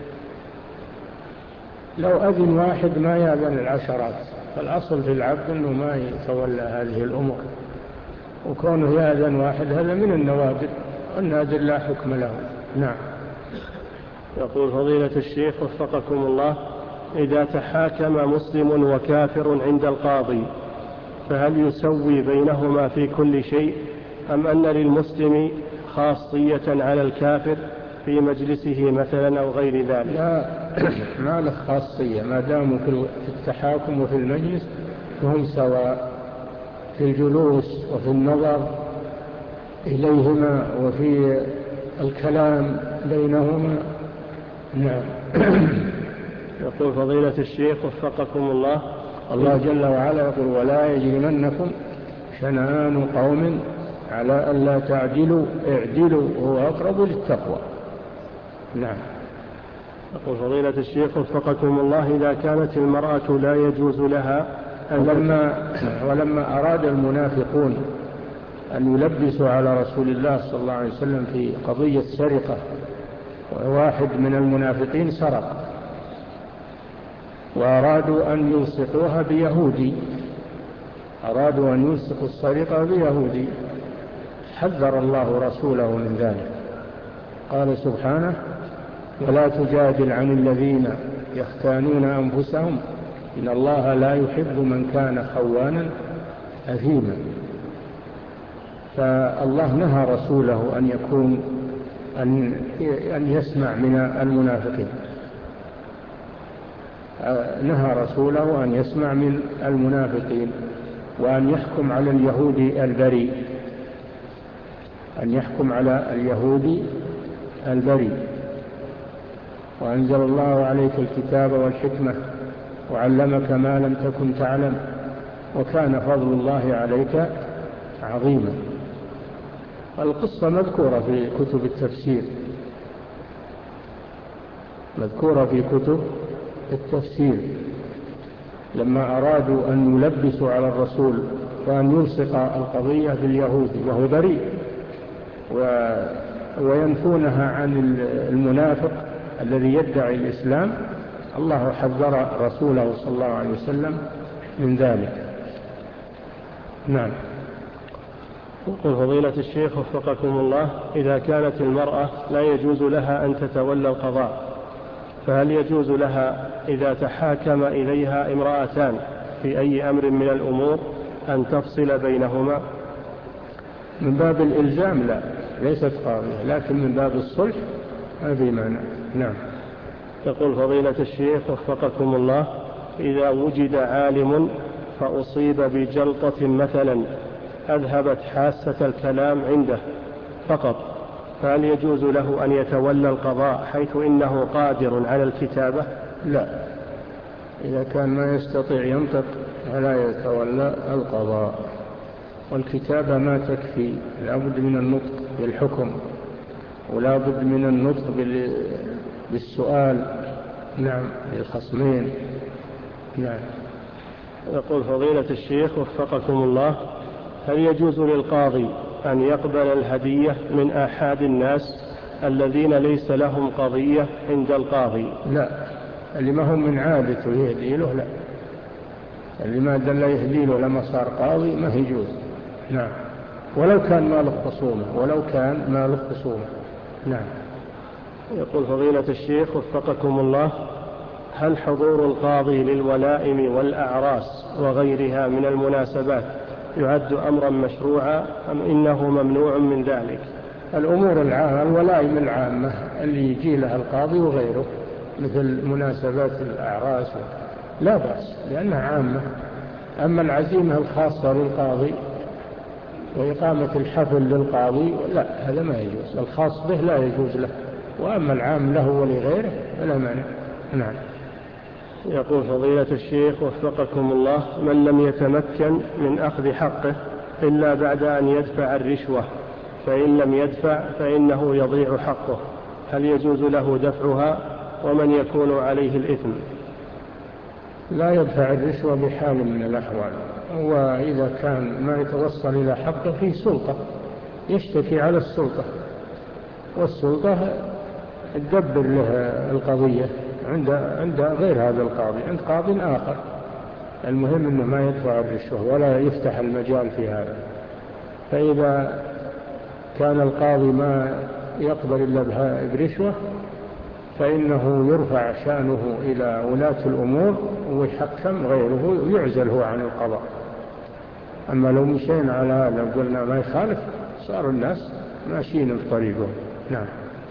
لو أذن واحد ما يأذن العشرات، فالأصل في العبد أنه ما يتولى هذه الأمور، وكونه يأذن واحد هذا من النوادر، والنادر لا حكم له. نعم. يقول فضيلة الشيخ وفقكم الله إذا تحاكم مسلم وكافر عند القاضي فهل يسوي بينهما في كل شيء أم أن للمسلم خاصية على الكافر في مجلسه مثلا أو غير ذلك؟ لا، ما له خاصية، ما داموا في التحاكم وفي المجلس فهم سواء في الجلوس وفي النظر إليهما وفي الكلام بينهما. نعم. يقول فضيلة الشيخ وفقكم الله الله جل وعلا يقول ولا يجرمنكم شنآن قوم على ألا تعدلوا اعدلوا وهو أقرب للتقوى. نعم. يقول فضيلة الشيخ وفقكم الله إذا كانت المرأة لا يجوز لها ولما, ولما أراد المنافقون أن يلبسوا على رسول الله صلى الله عليه وسلم في قضية سرقة، وواحد من المنافقين سرق وأرادوا أن يلصقوها بيهودي، أرادوا أن يلصقوا السرقة بيهودي، حذر الله رسوله من ذلك، قال سبحانه ولا تجادل عن الذين يختانون أنفسهم إن الله لا يحب من كان خوانا أثيما. فالله نهى رسوله أن يكون أن أن يسمع من المنافقين، نهى رسوله أن يسمع من المنافقين وأن يحكم على اليهودي البريء، أن يحكم على اليهودي البريء. وأنزل الله عليك الكتاب والحكمة وعلمك ما لم تكن تعلم وكان فضل الله عليك عظيما. القصة مذكورة في كتب التفسير، مذكورة في كتب التفسير لما أرادوا أن يلبسوا على الرسول وأن يلصق القضية باليهودي وهو بريء وينفونها عن المنافق الذي يدعي الإسلام، الله حذر رسوله صلى الله عليه وسلم من ذلك. نعم. يقول فضيلة الشيخ وفقكم الله إذا كانت المرأة لا يجوز لها أن تتولى القضاء فهل يجوز لها إذا تحاكم إليها امرأتان في أي أمر من الأمور أن تفصل بينهما؟ من باب الإلزام لا، ليست قاضية، لكن من باب الصلح ما في مانع. نعم. يقول فضيلة الشيخ وفقكم الله إذا وجد عالم فأصيب بجلطة مثلا أذهبت حاسة الكلام عنده فقط، فهل يجوز له أن يتولى القضاء حيث إنه قادر على الكتابة؟ لا، إذا كان ما يستطيع ينطق ولا يتولى القضاء. والكتابة ما تكفي، لا بد من النطق بالحكم، ولا بد من النطق بالسؤال نعم للخصمين. نعم. يقول فضيلة الشيخ وفقكم الله: هل يجوز للقاضي أن يقبل الهدية من أحد الناس الذين ليس لهم قضية عند القاضي؟ لا، اللي ما هم من عادته يهدي له لا، اللي ما دل يهدي له لما صار قاضي ما يجوز. نعم، ولو كان ماله خصومه، ولو كان ماله خصومه. نعم. يقول فضيلة الشيخ وفقكم الله: هل حضور القاضي للولائم والأعراس وغيرها من المناسبات يعد أمرا مشروعا أم إنه ممنوع من ذلك؟ الأمور العامة، الولائم العامة اللي يجي لها القاضي وغيره مثل مناسبات الأعراس لا بأس لأنها عامة. أما العزيمة الخاصة للقاضي وإقامة الحفل للقاضي لا، هذا ما يجوز. الخاص به لا يجوز له، وأما العام له ولغيره فلا مانع. نعم. يقول فضيلة الشيخ وفقكم الله: من لم يتمكن من أخذ حقه إلا بعد أن يدفع الرشوة، فإن لم يدفع فإنه يضيع حقه، هل يجوز له دفعها؟ ومن يكون عليه الإثم؟ لا يدفع الرشوة بحال من الأحوال، وإذا كان ما يتوصل إلى حقه في سلطة يشتكي على السلطة، والسلطة تدبر له القضية عند عند غير هذا القاضي، عند قاض آخر. المهم أنه ما يدفع الرشوة ولا يفتح المجال في هذا. فإذا كان القاضي ما يقبل إلا برشوة فإنه يرفع شأنه إلى ولاة الأمور ويحكم غيره ويعزل هو عن القضاء. أما لو مشينا على هذا وقلنا ما يخالف صار الناس ماشيين في طريقهم. نعم.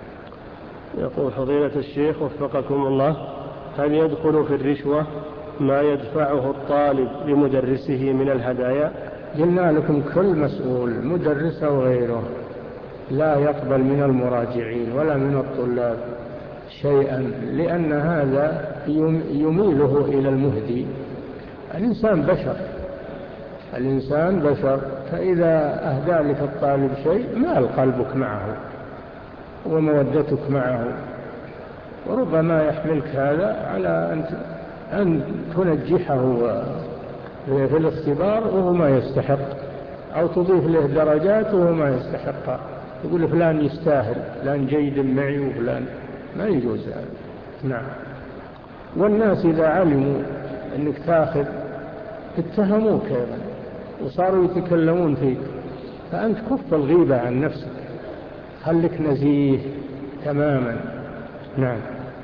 يقول فضيلة الشيخ وفقكم الله: هل يدخل في الرشوة ما يدفعه الطالب لمدرسه من الهدايا؟ قلنا لكم كل مسؤول مدرس أو غيره لا يقبل من المراجعين ولا من الطلاب شيئا، لأن هذا يميله إلى المهدي. الإنسان بشر، الإنسان بشر، فإذا أهدى لك الطالب شيء مال قلبك معه ومودتك معه، وربما يحملك هذا على أن تنجحه في الاختبار وهو ما يستحق، أو تضيف له درجات وهو ما يستحقها، تقول فلان يستاهل، فلان جيد معي وفلان ما يجوز هذا. نعم. والناس إذا علموا أنك تأخذ اتهموك أيضا وصاروا يتكلمون فيك، فأنت كف الغيبة عن نفسك، خلك نزيه تماما. نعم.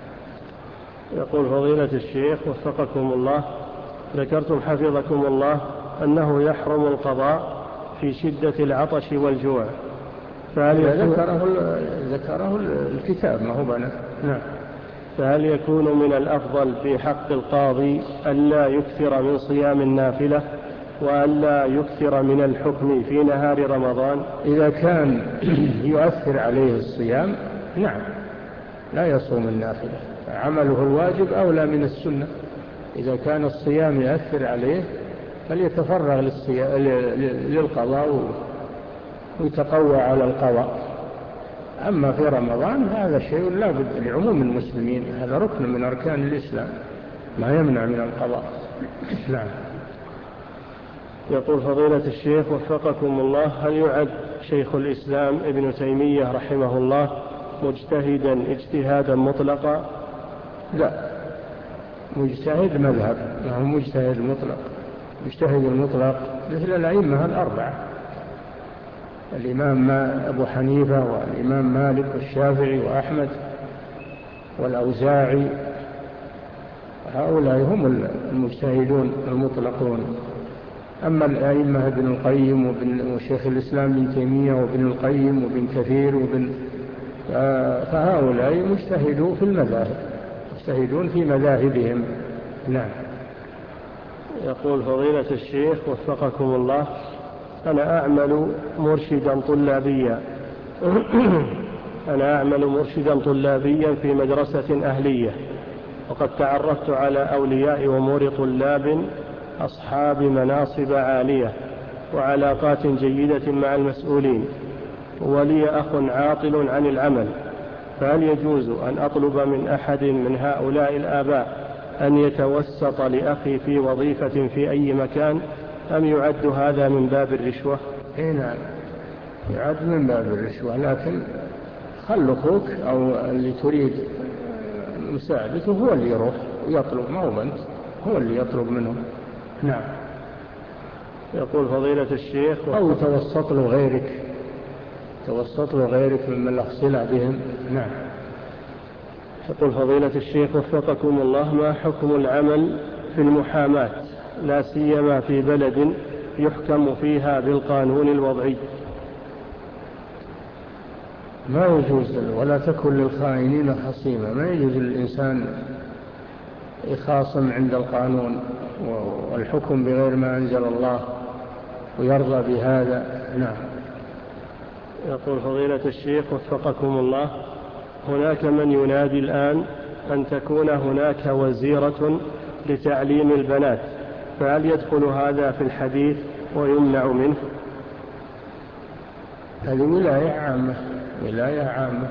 يقول فضيلة الشيخ وفقكم الله: ذكرتم حفظكم الله أنه يحرم القضاء في شدة العطش والجوع، فهل ذكره, ذكره الكتاب ما هو بنا. نعم. فهل يكون من الأفضل في حق القاضي ألا يكثر من صيام النافلة وألا يكثر من الحكم في نهار رمضان؟ إذا كان يؤثر عليه الصيام نعم لا يصوم النافلة، عمله الواجب أولى من السنة. إذا كان الصيام يؤثر عليه فليتفرغ للقضاء ويتقوى على القضاء. أما في رمضان هذا شيء لا بد لعموم المسلمين، هذا ركن من أركان الإسلام ما يمنع من القضاء. نعم. يقول فضيلة الشيخ وفقكم الله: هل يعد شيخ الإسلام ابن تيمية رحمه الله مجتهدا اجتهادا مطلقا؟ لا، مجتهد مذهب، ما هو مجتهد مطلق. مجتهد المطلق مثل الأئمة الأربعة، الإمام أبو حنيفة والإمام مالك والشافعي وأحمد والأوزاعي، هؤلاء هم المجتهدون المطلقون. أما الأئمة ابن القيم وابن وشيخ الإسلام ابن تيمية وابن القيم وابن كثير وابن فهؤلاء مجتهدون في المذاهب، مجتهدون في مذاهبهم. نعم. يقول فضيلة الشيخ وفقكم الله: أنا أعمل مرشدا طلابيا أنا أعمل مرشدا طلابيا في مدرسة أهلية، وقد تعرفت على أولياء أمور طلاب أصحاب مناصب عالية وعلاقات جيدة مع المسؤولين، ولي أخ عاطل عن العمل، فهل يجوز أن أطلب من أحد من هؤلاء الآباء أن يتوسط لأخي في وظيفة في أي مكان، أم يعد هذا من باب الرشوة؟ نعم، يعد من باب الرشوة، لكن خل أخوك أو اللي تريد مساعدته هو اللي يروح ويطلب، ما هو أنت، هو اللي يطلب منه. نعم. يقول فضيلة الشيخ أو توسط له غيرك، توسط له غيرك ممن له صلة بهم. نعم. يقول فضيلة الشيخ وفقكم الله: ما حكم العمل في المحاماة لا سيما في بلد يحكم فيها بالقانون الوضعي؟ ما يجوز، ولا تكن للخائنين خصيما، ما يجوز للإنسان يخاصم عند القانون والحكم بغير ما أنزل الله ويرضى بهذا. نعم. يقول فضيلة الشيخ وفقكم الله: هناك من ينادي الآن أن تكون هناك وزيرة لتعليم البنات، فهل يدخل هذا في الحديث ويمنع منه؟ هذه ولاية عامة، ولاية عامة،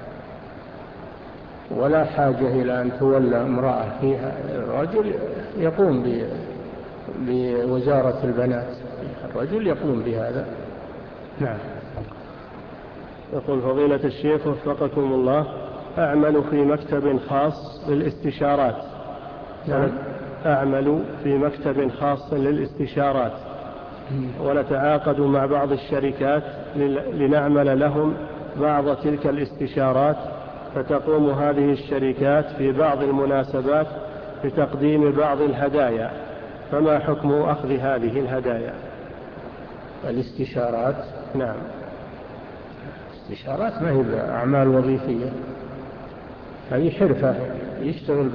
ولا حاجة إلى أن تولى امرأة فيها. الرجل يقوم بوزارة البنات، الرجل يقوم بهذا. نعم. يقول فضيلة الشيخ وفقكم الله: أعمل في مكتب خاص للاستشارات. نعم. أعمل في مكتب خاص للاستشارات ونتعاقد مع بعض الشركات لنعمل لهم بعض تلك الاستشارات، فتقوم هذه الشركات في بعض المناسبات بتقديم بعض الهدايا، فما حكم أخذ هذه الهدايا؟ الاستشارات؟ نعم. الاستشارات ما هي أعمال وظيفية، هذه حرفة، يشتغل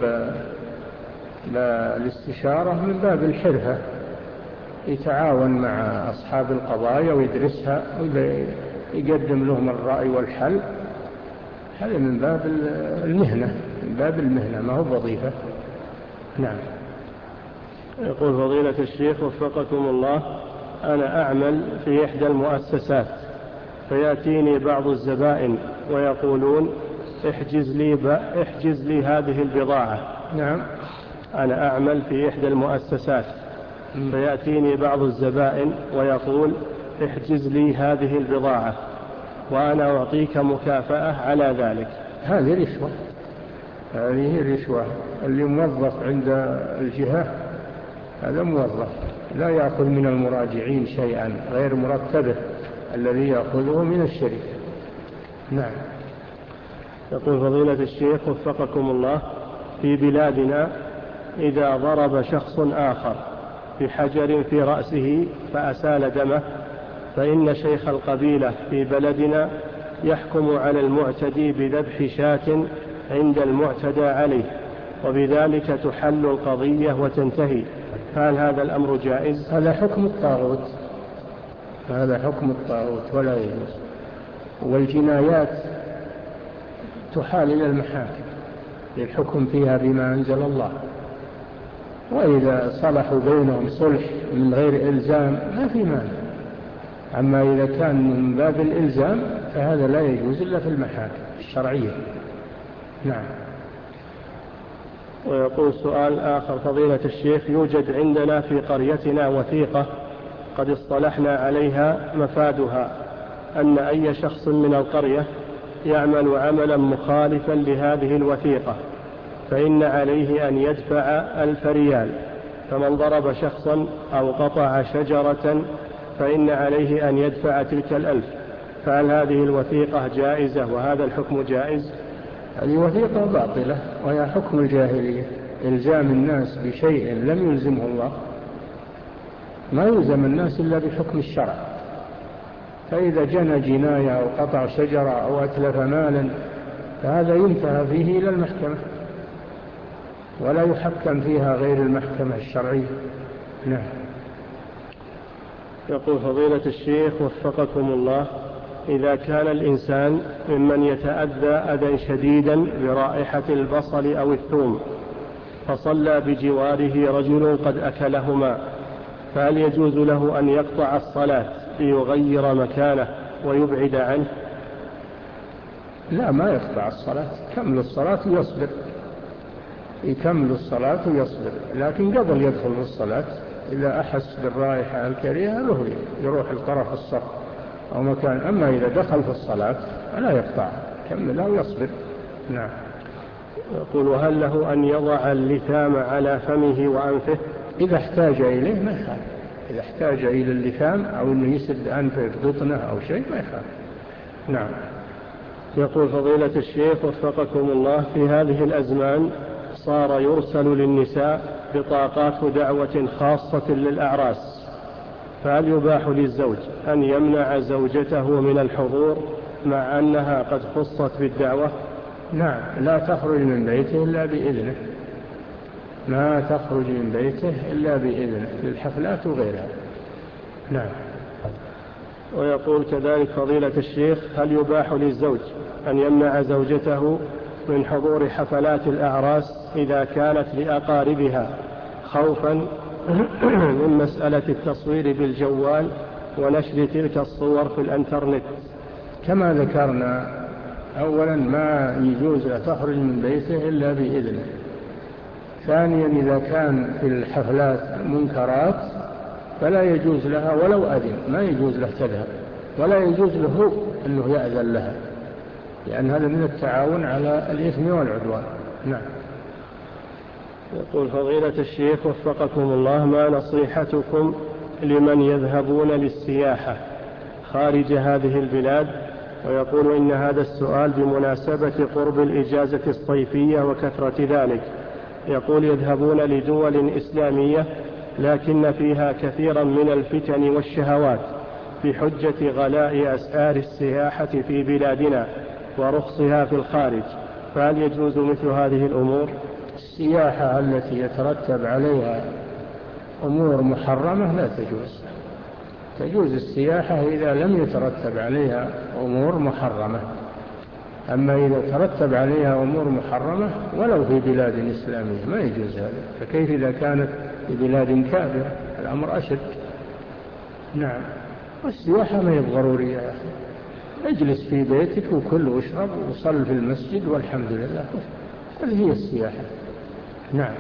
بالاستشارة من باب الحرفة، يتعاون مع أصحاب القضايا ويدرسها ويقدم لهم الرأي والحل، هذا من باب المهنة، من باب المهنة، ما هو وظيفة. نعم. يقول فضيلة الشيخ وفقكم الله: أنا أعمل في إحدى المؤسسات، فيأتيني بعض الزبائن ويقولون احجز لي, احجز لي هذه البضاعة. نعم. أنا أعمل في إحدى المؤسسات، فيأتيني بعض الزبائن ويقول احجز لي هذه البضاعة وأنا أعطيك مكافأة على ذلك. هذه رشوة، هذه رشوة. اللي موظف عند الجهة هذا موظف لا يأخذ من المراجعين شيئا غير مرتبه الذي يأخذه من الشركة. نعم. يقول فضيلة الشيخ وفقكم الله: في بلادنا إذا ضرب شخص آخر بحجر في رأسه فأسال دمه، فإن شيخ القبيلة في بلدنا يحكم على المعتدي بذبح شاة عند المعتدى عليه، وبذلك تحل القضية وتنتهي، هل هذا الأمر جائز؟ هذا حكم الطاغوت، هذا حكم الطاغوت ولا يجوز. والجنايات تحال إلى المحاكم للحكم فيها بما أنزل الله، وإذا صلحوا بينهم صلح من غير إلزام ما في مانع. أما إذا كان من باب الإلزام فهذا لا يجوز إلا في المحاكم الشرعية. نعم. ويقول سؤال آخر: فضيلة الشيخ، يوجد عندنا في قريتنا وثيقة قد اصطلحنا عليها، مفادها أن أي شخص من القرية يعمل عملا مخالفا لهذه الوثيقة فإن عليه أن يدفع ألف ريال، فمن ضرب شخصا أو قطع شجرة فإن عليه أن يدفع تلك الألف، فهل هذه الوثيقة جائزة وهذا الحكم جائز؟ هذه وثيقة باطلة وهي حكم الجاهلية، إلزام الناس بشيء لم يلزمه الله، ما يلزم الناس إلا بحكم الشرع. فإذا جنى جناية أو قطع شجرة أو أتلف مالا فهذا ينتهى فيه إلى المحكمة ولا يحكم فيها غير المحكمة الشرعية. نعم. يقول فضيلة الشيخ وفقكم الله: إذا كان الإنسان ممن يتأذى أذى شديدا برائحة البصل أو الثوم، فصلى بجواره رجل قد أكلهما، فهل يجوز له أن يقطع الصلاة ليغير مكانه ويبعد عنه؟ لا، ما يقطع الصلاة، كمل الصلاة ويصبر، يكمل الصلاة ويصبر، لكن قبل يدخل في الصلاة إذا أحس بالرائحة الكريهة له يروح الطرف الصف أو مكان، أما إذا دخل في الصلاة فلا يقطع، كملها ويصبر. نعم. يقول: هل له أن يضع اللثام على فمه وأنفه؟ إذا احتاج إليه ما يخاف، إذا احتاج إلى اللثام أو أنه يسد أنفه ببطنه أو شيء ما يخاف. نعم. يقول: فضيلة الشيخ وفقكم الله، في هذه الأزمان صار يرسل للنساء بطاقات دعوة خاصة للأعراس، فهل يباح للزوج أن يمنع زوجته من الحضور مع أنها قد خصت بالدعوة؟ نعم، لا تخرج من بيته إلا بإذنه، ما تخرج من بيته إلا بإذنه للحفلات وغيرها. نعم. ويقول كذلك فضيلة الشيخ: هل يباح للزوج أن يمنع زوجته من حضور حفلات الأعراس إذا كانت لأقاربها خوفا من مسألة التصوير بالجوال ونشر تلك الصور في الانترنت؟ كما ذكرنا أولا، ما يجوز لا تخرج من بيته إلا بإذنه. ثانيا، إذا كان في الحفلات منكرات فلا يجوز لها ولو أذن، ما يجوز له تذهب، ولا يجوز له أنه يأذن لها، لأن هذا من التعاون على الإثم والعدوان. نعم. يقول فضيلة الشيخ وفقكم الله: ما نصيحتكم لمن يذهبون للسياحة خارج هذه البلاد؟ ويقول إن هذا السؤال بمناسبة قرب الإجازة الصيفية وكثرة ذلك. يقول: يذهبون لدول إسلامية لكن فيها كثيرا من الفتن والشهوات بحجة غلاء أسعار السياحة في بلادنا ورخصها في الخارج، فهل يجوز مثل هذه الأمور؟ السياحة التي يترتب عليها أمور محرمة لا تجوز. تجوز السياحة إذا لم يترتب عليها أمور محرمة، أما إذا ترتب عليها أمور محرمة ولو في بلاد إسلامية ما يجوز هذا، فكيف إذا كانت في بلاد كافرة؟ الأمر أشد. نعم. والسياحة ما هي ضرورية يا أخي، اجلس في بيتك وكل واشرب وصل في المسجد والحمد لله، هذه هي السياحة. نعم.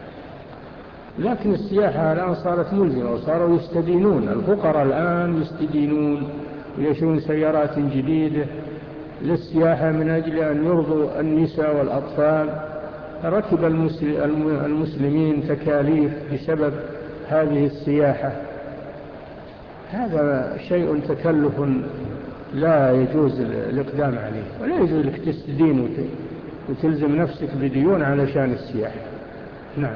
لكن السياحة الآن صارت ملزمة وصاروا يستدينون، الفقراء الآن يستدينون ويشون سيارات جديدة للسياحة من أجل أن يرضوا النساء والأطفال. ركب المسلمين تكاليف بسبب هذه السياحة، هذا شيء تكلف لا يجوز الإقدام عليه، ولا يجوز لك تستدين وتلزم نفسك بديون علشان السياحة. نعم.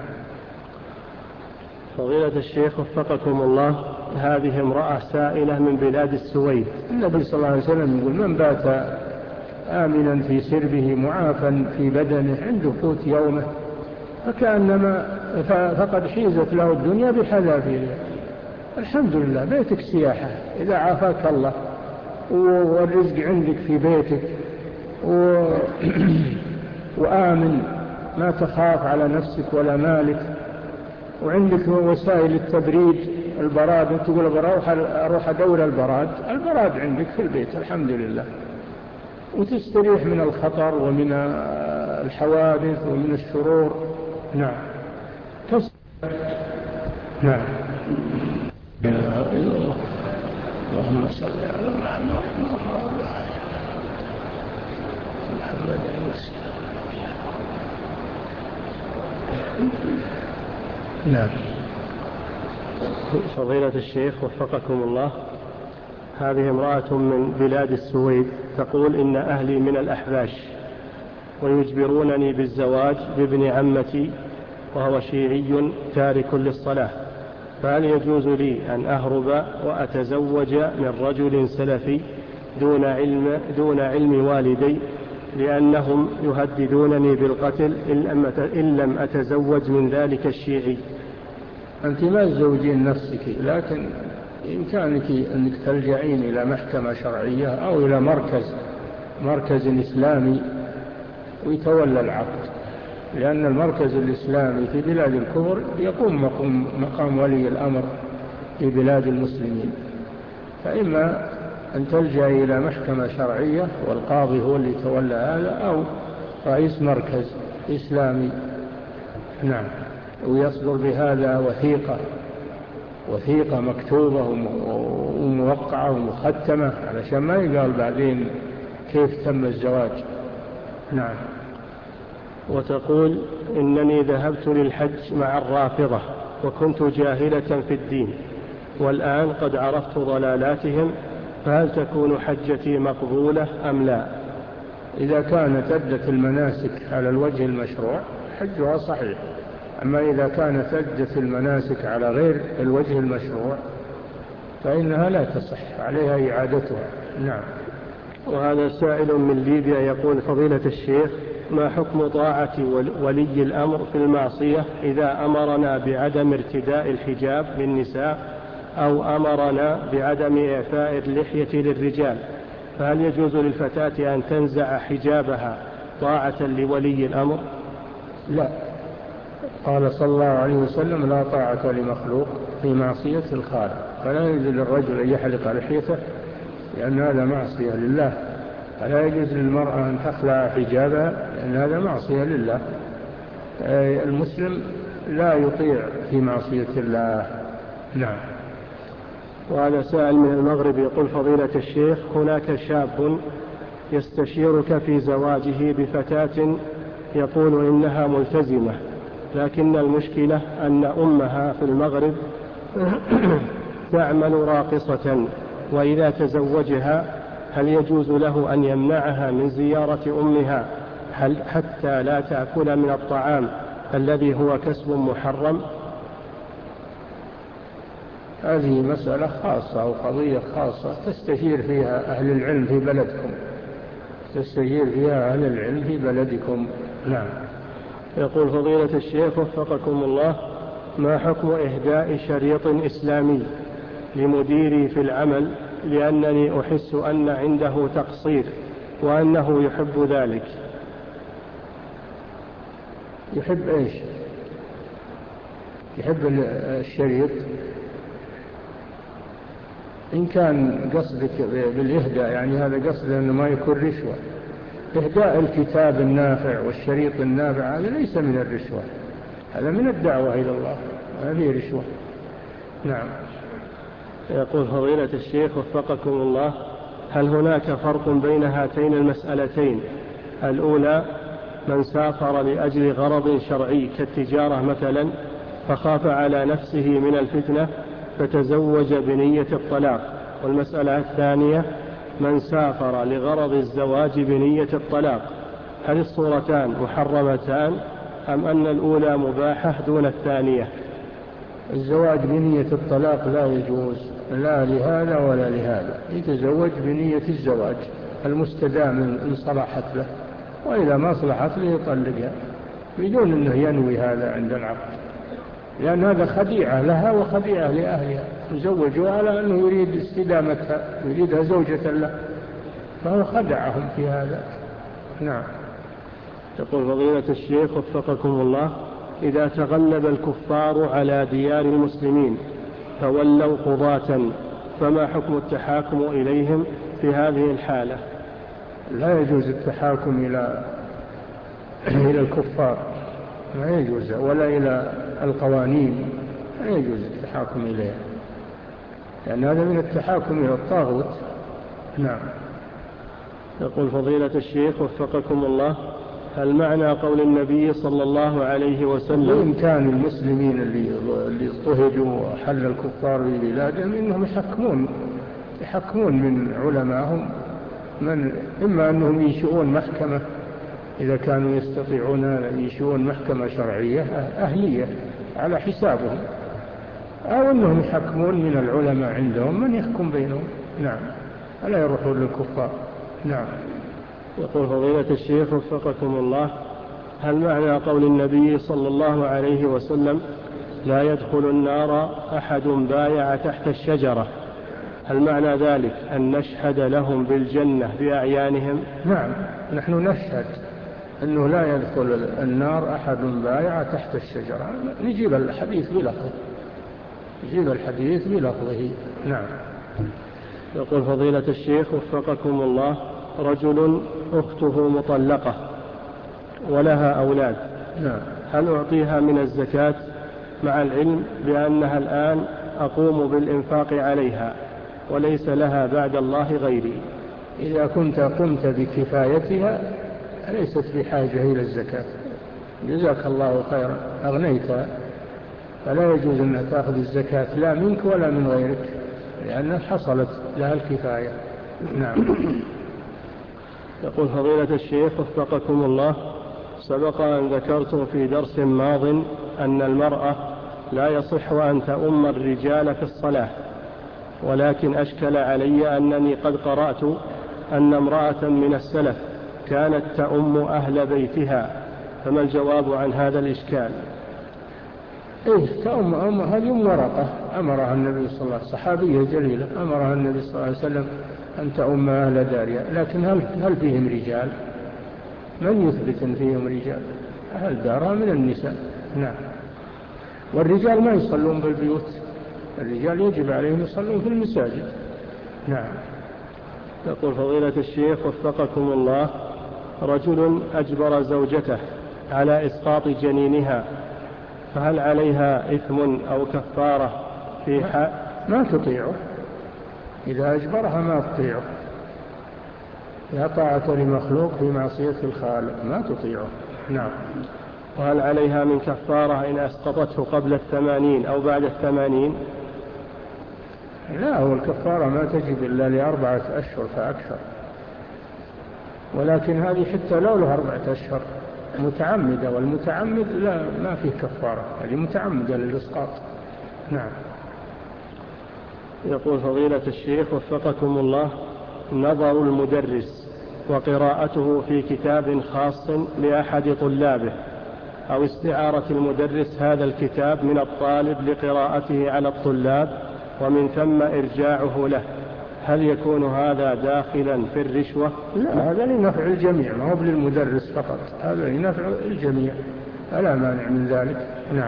فضيلة الشيخ وفقكم الله، هذه امرأة سائلة من بلاد السويد. النبي صلى الله عليه وسلم يقول: من بات آمنا في سربه معافا في بدنه عنده قوت يومه فكأنما فقد حيزت له الدنيا بحذافيرها. الحمد لله، بيتك سياحة إذا عافاك الله والرزق عندك في بيتك و... وآمن، ما تخاف على نفسك ولا مالك، وعندك وسائل التبريد، البراد، تقول بروح أروح أدور البراد، البراد عندك في البيت الحمد لله، وتستريح من الخطر ومن الحوادث ومن الشرور. نعم. تس... نعم. اللهم صل على محمد محمد المسلم. نعم. فضيلة الشيخ وفقكم الله، هذه امرأة من بلاد السويد تقول: إن أهلي من الأحباش ويجبرونني بالزواج بابن عمتي وهو شيعي تارك للصلاة، فهل يجوز لي أن أهرب وأتزوج من رجل سلفي دون علم, دون علم والدي، لأنهم يهددونني بالقتل إن لم أتزوج من ذلك الشيعي؟ أنت ما تزوجين نفسك، لكن إمكانك أنك تلجعين إلى محكمة شرعية أو إلى مركز مركز إسلامي ويتولى العقد، لأن المركز الإسلامي في بلاد الكفر يقوم مقام, مقام ولي الأمر في بلاد المسلمين، فإما أن تلجأ إلى محكمة شرعية والقاضي هو اللي يتولى هذا، أو رئيس مركز إسلامي. نعم. ويصدر بهذا وثيقة وثيقة مكتوبة وموقعة ومختمة علشان ما يقال بعدين كيف تم الزواج. نعم. وتقول إنني ذهبت للحج مع الرافضة وكنت جاهلة في الدين، والآن قد عرفت ضلالاتهم، فهل تكون حجتي مقبولة أم لا؟ إذا كانت أدت المناسك على الوجه المشروع حجها صحيح، أما إذا كانت أدت المناسك على غير الوجه المشروع فإنها لا تصح، عليها إعادتها. نعم. وهذا سائل من ليبيا يقول: فضيلة الشيخ، ما حكم طاعة ولي الأمر في المعصية إذا أمرنا بعدم ارتداء الحجاب للنساء أو أمرنا بعدم إعفاء اللحية للرجال؟ فهل يجوز للفتاة أن تنزع حجابها طاعة لولي الأمر؟ لا. قال صلى الله عليه وسلم: لا طاعة لمخلوق في معصية الخالق. فلا يجوز للرجل أن يحلق لحيته لأن هذا معصية لله، فلا يجوز للمرأة أن تخلع حجابها لأن هذا معصية لله. المسلم لا يطيع في معصية الله. نعم. وهذا سائل من المغرب يقول: فضيلة الشيخ، هناك شاب يستشيرك في زواجه بفتاة يقول إنها ملتزمة، لكن المشكلة أن أمها في المغرب تعمل راقصة، وإذا تزوجها هل يجوز له أن يمنعها من زيارة أمها حتى لا تأكل من الطعام الذي هو كسب محرم؟ هذه مسألة خاصة أو قضية خاصة تستشير فيها أهل العلم في بلدكم تستشير فيها أهل العلم في بلدكم. نعم. يقول: فضيلة الشيخ وفقكم الله، ما حكم إهداء شريط إسلامي لمديري في العمل لأنني أحس أن عنده تقصير وأنه يحب ذلك؟ يحب إيش؟ يحب الشريط. إن كان قصدك بالإهداء يعني هذا قصد أنه ما يكون رشوة. إهداء الكتاب النافع والشريط النافع هذا ليس من الرشوة، هذا من الدعوة إلى الله، هذه رشوة. نعم. يقول: فضيلة الشيخ وفقكم الله، هل هناك فرق بين هاتين المسألتين؟ الأولى: من سافر لأجل غرض شرعي كالتجارة مثلا فخاف على نفسه من الفتنة فتزوج بنية الطلاق، والمسألة الثانية: من سافر لغرض الزواج بنية الطلاق، هل الصورتان محرمتان أم أن الأولى مباحة دون الثانية؟ الزواج بنية الطلاق لا يجوز، لا لهذا ولا لهذا. يتزوج بنية الزواج المستدام إن صلحت له، وإذا ما صلحت له يطلقها بدون أنه ينوي هذا عند العقد، لأن هذا خديعة لها وخديعة لأهلها، يزوجها على أنه يريد استدامتها، يريدها زوجة له، فهو خدعهم في هذا. نعم. يقول: فضيلة الشيخ وفقكم الله، إذا تغلب الكفار على ديار المسلمين فولوا قضاة، فما حكم التحاكم إليهم في هذه الحالة؟ لا يجوز التحاكم إلى إلى الكفار، لا يجوز، ولا إلى القوانين، لا يجوز التحاكم إليها، لأن هذا من التحاكم إلى الطاغوت. نعم. يقول: فضيلة الشيخ وفقكم الله، هل معنى قول النبي صلى الله عليه وسلم: بإمكان المسلمين اللي اللي اضطهدوا وحل الكفار في بلادهم إنهم يحكمون يحكمون من علمائهم، من إما أنهم ينشئون محكمة إذا كانوا يستطيعون ينشئون محكمة شرعية أهلية على حسابهم، أو أنهم يحكمون من العلماء عندهم من يحكم بينهم. نعم. ألا يروحون للكفار. نعم. يقول: فضيلة الشيخ وفقكم الله، هل معنى قول النبي صلى الله عليه وسلم: لا يدخل النار أحد بايع تحت الشجرة، هل معنى ذلك أن نشهد لهم بالجنة بأعيانهم؟ نعم، نحن نشهد أنه لا يدخل النار أحد بايع تحت الشجرة. نجيب الحديث بلفظه، نجيب الحديث بلفظه. نعم. يقول فضيلة الشيخ وفقكم الله: رجل أخته مطلقة ولها أولاد، نعم. هل أعطيها من الزكاة مع العلم بأنها الآن أقوم بالإنفاق عليها وليس لها بعد الله غيري؟ إذا كنت قمت بكفايتها ليست بحاجة إلى الزكاة، جزاك الله خيرا، أغنيتها، فلا يجوز أن تأخذ الزكاة لا منك ولا من غيرك، لأنها حصلت لها الكفاية. نعم. يقول فضيلة الشيخ وفقكم الله: سبق أن ذكرتم في درس ماض أن المرأة لا يصح أن تؤم الرجال في الصلاة، ولكن أشكل علي أنني قد قرأت أن امرأة من السلف كانت تؤم أهل بيتها، فما الجواب عن هذا الإشكال؟ إيه، تؤم أم هذه ورقة أمرها النبي صلى الله عليه وسلم، صحابية جليلة أمرها النبي صلى الله عليه وسلم أن تؤم أهل دارها، لكن هل, هل فيهم رجال؟ من يثبت أن فيهم رجال؟ أهل دارها من النساء. نعم. والرجال ما يصلون بالبيوت، الرجال يجب عليهم يصلون في المساجد. نعم. يقول فضيلة الشيخ وفقكم الله: رجل أجبر زوجته على إسقاط جنينها، فهل عليها إثم أو كفارة في حق؟ ما تطيعه، إذا أجبرها ما تطيعه، لا طاعة لمخلوق في معصية الخالق، ما تطيعه. نعم. وهل عليها من كفارة إن أسقطته قبل الثمانين أو بعد الثمانين؟ لا، هو الكفارة ما تجب إلا لأربعة أشهر فأكثر، ولكن هذه حتى لو له أربعة أشهر متعمدة، والمتعمد لا ما فيه كفارة، هذه متعمدة للإسقاط. نعم. يقول فضيلة الشيخ وفقكم الله: نظر المدرس وقراءته في كتاب خاص لأحد طلابه، أو استعارة المدرس هذا الكتاب من الطالب لقراءته على الطلاب ومن ثم إرجاعه له، هل يكون هذا داخلا في الرشوة؟ لا، هذا لنفع الجميع، ما هو للمدرس فقط، هذا لنفع الجميع، فلا مانع من ذلك. نعم.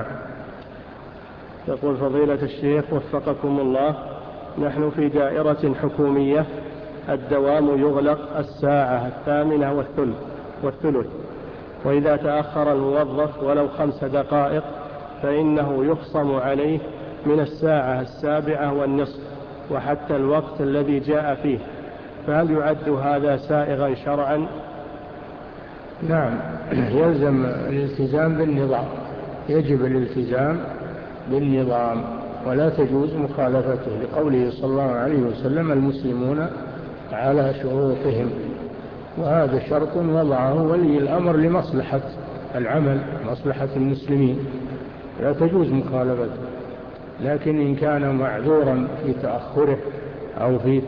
يقول فضيلة الشيخ وفقكم الله: نحن في دائرة حكومية، الدوام يغلق الساعة الثامنة والثلث والثلث وإذا تأخر الموظف ولو خمس دقائق فإنه يخصم عليه من الساعة السابعة والنصف وحتى الوقت الذي جاء فيه، فهل يعد هذا سائغا شرعا؟ نعم، يلزم الالتزام بالنظام، يجب الالتزام بالنظام ولا تجوز مخالفته، لقوله صلى الله عليه وسلم: المسلمون على شروطهم، وهذا شرط وضعه ولي الأمر لمصلحة العمل، مصلحة المسلمين، لا تجوز مخالفته. لكن إن كان معذورا في تأخره أو في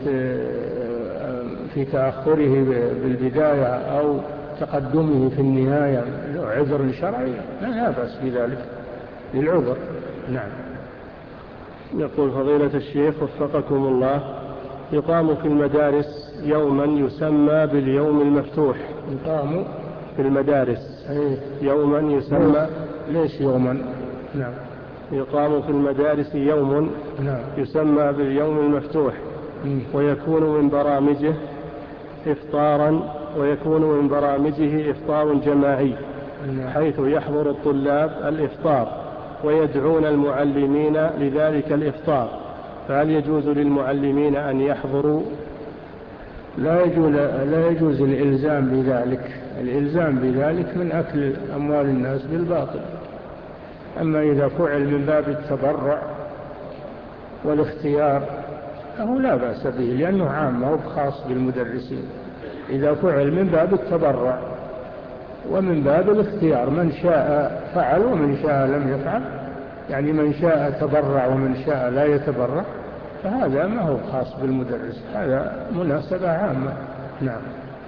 في تأخره بالبداية أو تقدمه في النهاية عذر شرعي لا بأس بذلك للعذر. نعم. يقول فضيلة الشيخ وفقكم الله: يقام في المدارس يوما يسمى باليوم المفتوح. يقام في المدارس أيه؟ يوما يسمى. ليش يوما؟ نعم. يقام في المدارس يوم نعم. يسمى باليوم المفتوح، م. ويكون من برامجه إفطارا ويكون من برامجه إفطار جماعي. نعم. حيث يحضر الطلاب الإفطار ويدعون المعلمين لذلك الإفطار، فهل يجوز للمعلمين أن يحضروا؟ لا يجوز, لا يجوز الإلزام بذلك، الإلزام بذلك من أكل أموال الناس بالباطل. أما إذا فعل من باب التبرع والاختيار فهو لا بأس به، لأنه عام هو خاص بالمدرسين. إذا فعل من باب التبرع ومن باب الاختيار، من شاء فعل ومن شاء لم يفعل، يعني من شاء تبرع ومن شاء لا يتبرع، فهذا ما هو خاص بالمدرس، هذا مناسبة عامة. نعم.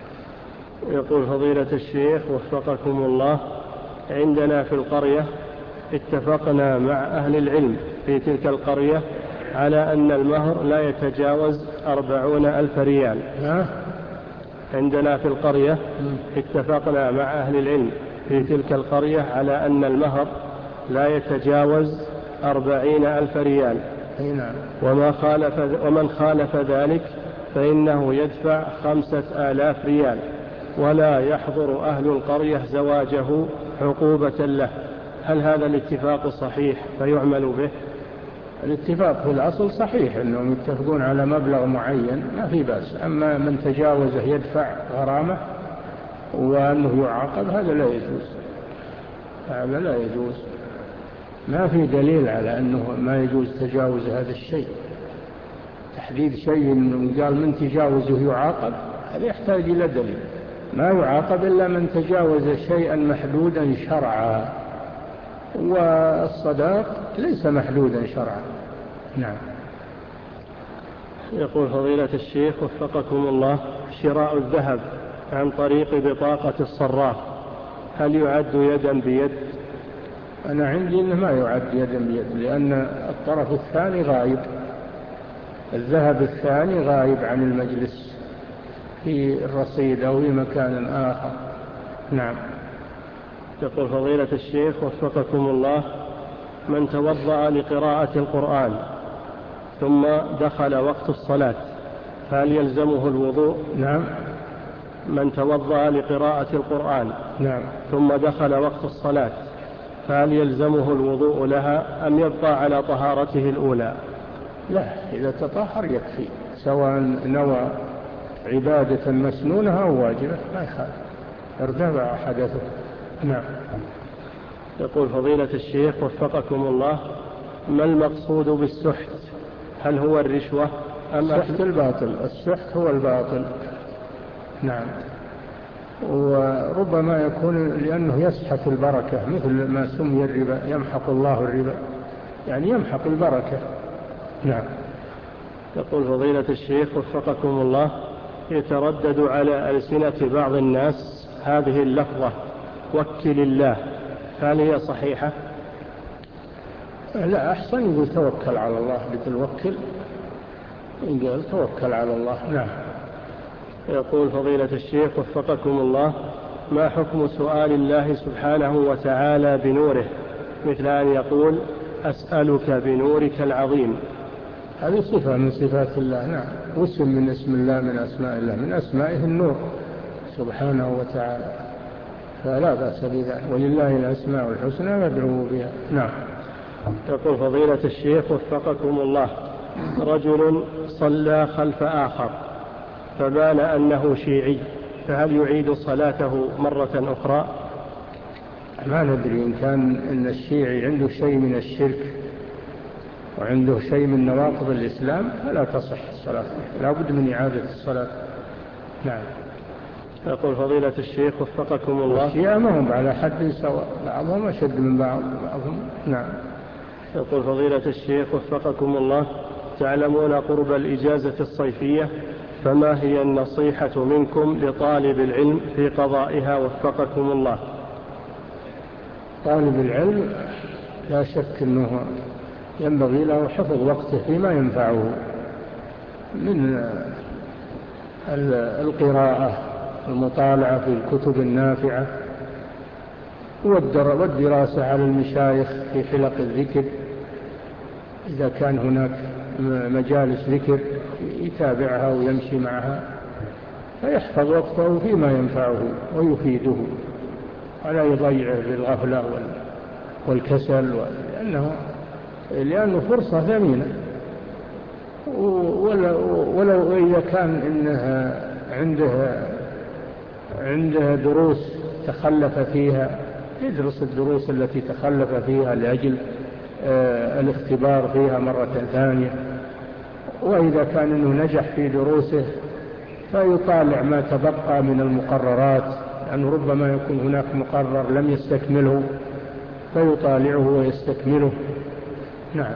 يقول فضيلة الشيخ وفقكم الله: عندنا في القرية اتفقنا مع أهل العلم في تلك القرية على أن المهر لا يتجاوز أربعون ألف ريال. عندنا في القرية اتفقنا مع أهل العلم في تلك القرية على أن المهر لا يتجاوز أربعين ألف ريال، وما خالف ومن خالف ذلك فإنه يدفع خمسة آلاف ريال، ولا يحضر أهل القرية زواجه عقوبة له. هل هذا الاتفاق صحيح فيعمل به؟ الاتفاق في الأصل صحيح أنهم يتفقون على مبلغ معين ما في بأس، أما من تجاوزه يدفع غرامة وأنه يعاقب هذا لا يجوز، هذا لا يجوز. ما في دليل على أنه ما يجوز تجاوز هذا الشيء. تحديد شيء قال من تجاوزه يعاقب هذا يحتاج إلى دليل. ما يعاقب إلا من تجاوز شيئا محدودا شرعا، والصداق ليس محدودا شرعا. نعم. يقول فضيلة الشيخ وفقكم الله: شراء الذهب عن طريق بطاقة الصراف هل يعد يدا بيد؟ أنا عندي أنه ما يعد يدا بيد، لأن الطرف الثاني غايب، الذهب الثاني غايب عن المجلس في الرصيد أو في مكان آخر. نعم. يقول فضيلة الشيخ وفقكم الله: من توضأ لقراءة القرآن ثم دخل وقت الصلاة فهل يلزمه الوضوء؟ نعم. من توضأ لقراءة القرآن نعم. ثم دخل وقت الصلاة فهل يلزمه الوضوء لها أم يبقى على طهارته الأولى؟ لا، إذا تطهر يكفي، سواء نوى عبادة مسنونة أو واجبة ما يخالف، ارتفع حدثه. نعم. يقول فضيلة الشيخ وفقكم الله: ما المقصود بالسحت؟ هل هو الرشوة أم السحت الباطل؟ السحت هو الباطل. نعم. وربما يكون لأنه يسحت البركة، مثل ما سمي الربا، يمحق الله الربا، يعني يمحق البركة. نعم. يقول فضيلة الشيخ وفقكم الله: يتردد على ألسنة بعض الناس هذه اللفظة وكل الله، هل هي صحيحة؟ لا، أحسن يقول توكل على الله، بتوكل يقول توكل على الله. نعم. يقول فضيلة الشيخ وفقكم الله: ما حكم سؤال الله سبحانه وتعالى بنوره، مثل أن يقول أسألك بنورك العظيم؟ هذه صفة من صفات الله. نعم. واسم من اسم الله من أسماء الله، من أسمائه النور سبحانه وتعالى، فلا بأس بذلك، ولله الأسماء الحسنى يدعو بها. نعم. يقول فضيلة الشيخ وفقكم الله: رجل صلى خلف آخر فبان أنه شيعي، فهل يعيد صلاته مرة أخرى؟ ما ندري إن كان إن الشيعي عنده شيء من الشرك وعنده شيء من نواقض الإسلام فلا تصح الصلاة، لا بد من إعادة الصلاة. نعم. يقول فضيلة الشيخ وفقكم الله: الشيعة ما هم على حد سواء، بعضهم أشد من بعض بعضهم. نعم. يقول فضيلة الشيخ وفقكم الله: تعلمون قرب الإجازة الصيفية، فما هي النصيحة منكم لطالب العلم في قضائها وفقكم الله؟ طالب العلم لا شك أنه ينبغي له حفظ وقته فيما ينفعه من القراءة، المطالعة في الكتب النافعة، والدراسة على المشايخ في حلق الذكر، إذا كان هناك مجالس ذكر يتابعها ويمشي معها، فيحفظ وقته فيما ينفعه ويفيده، ولا يضيعه بالغفلة والكسل، لأنه لأنه فرصة ثمينة. ولو إذا كان إنها عنده عنده دروس تخلف فيها يدرس الدروس التي تخلف فيها لأجل آه الاختبار فيها مرة ثانية. وإذا كان إنه نجح في دروسه فيطالع ما تبقى من المقررات، لأنه يعني ربما يكون هناك مقرر لم يستكمله فيطالعه ويستكمله. نعم.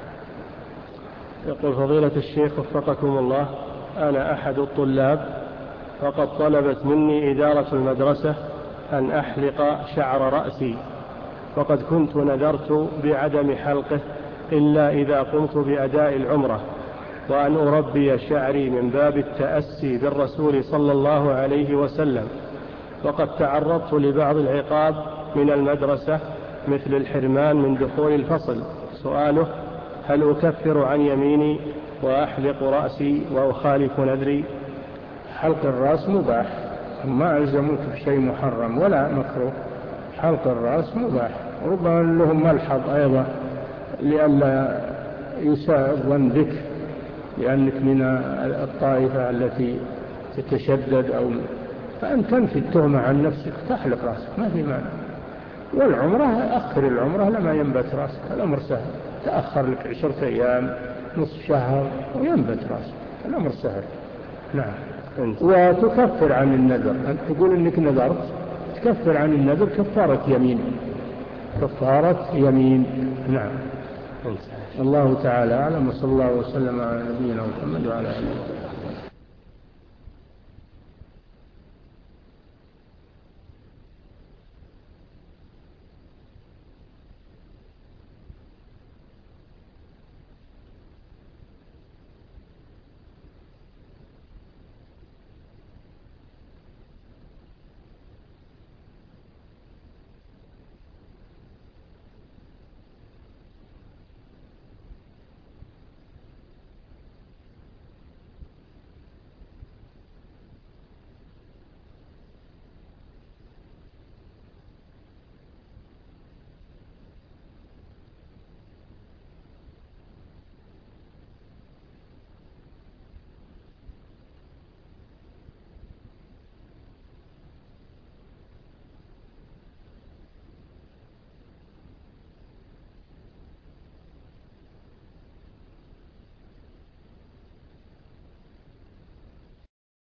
يقول فضيلة الشيخ وفقكم الله: أنا أحد الطلاب، فقد طلبت مني إدارة المدرسة أن أحلق شعر رأسي، وقد كنت نذرت بعدم حلقه إلا إذا قمت بأداء العمرة، وأن أربي شعري من باب التأسي بالرسول صلى الله عليه وسلم. وقد تعرضت لبعض العقاب من المدرسة مثل الحرمان من دخول الفصل. سؤاله: هل أكفر عن يميني وأحلق رأسي وأخالف نذري؟ حلق الرأس مباح، ما علزموك بشيء محرم ولا مكروه. حلق الرأس مباح، ربما لهم ملحظ أيضا لئلا يساء الظن بك لأنك من الطائفة التي تتشدد، أو فأن تنفي التهمة عن نفسك، تحلق رأسك ما في مانع. والعمرة أخر العمرة لما ينبت رأسك، الأمر سهل، تأخر لك عشرة أيام نصف شهر وينبت رأسك، الأمر سهل. نعم. وتكفر عن النذر، أنت تقول إنك نذرت، تكفر عن النذر كفارة يمين، كفارة يمين. نعم. الله تعالى أعلم، وصلى الله وسلم على نبينا محمد وعلى آله وصحبه.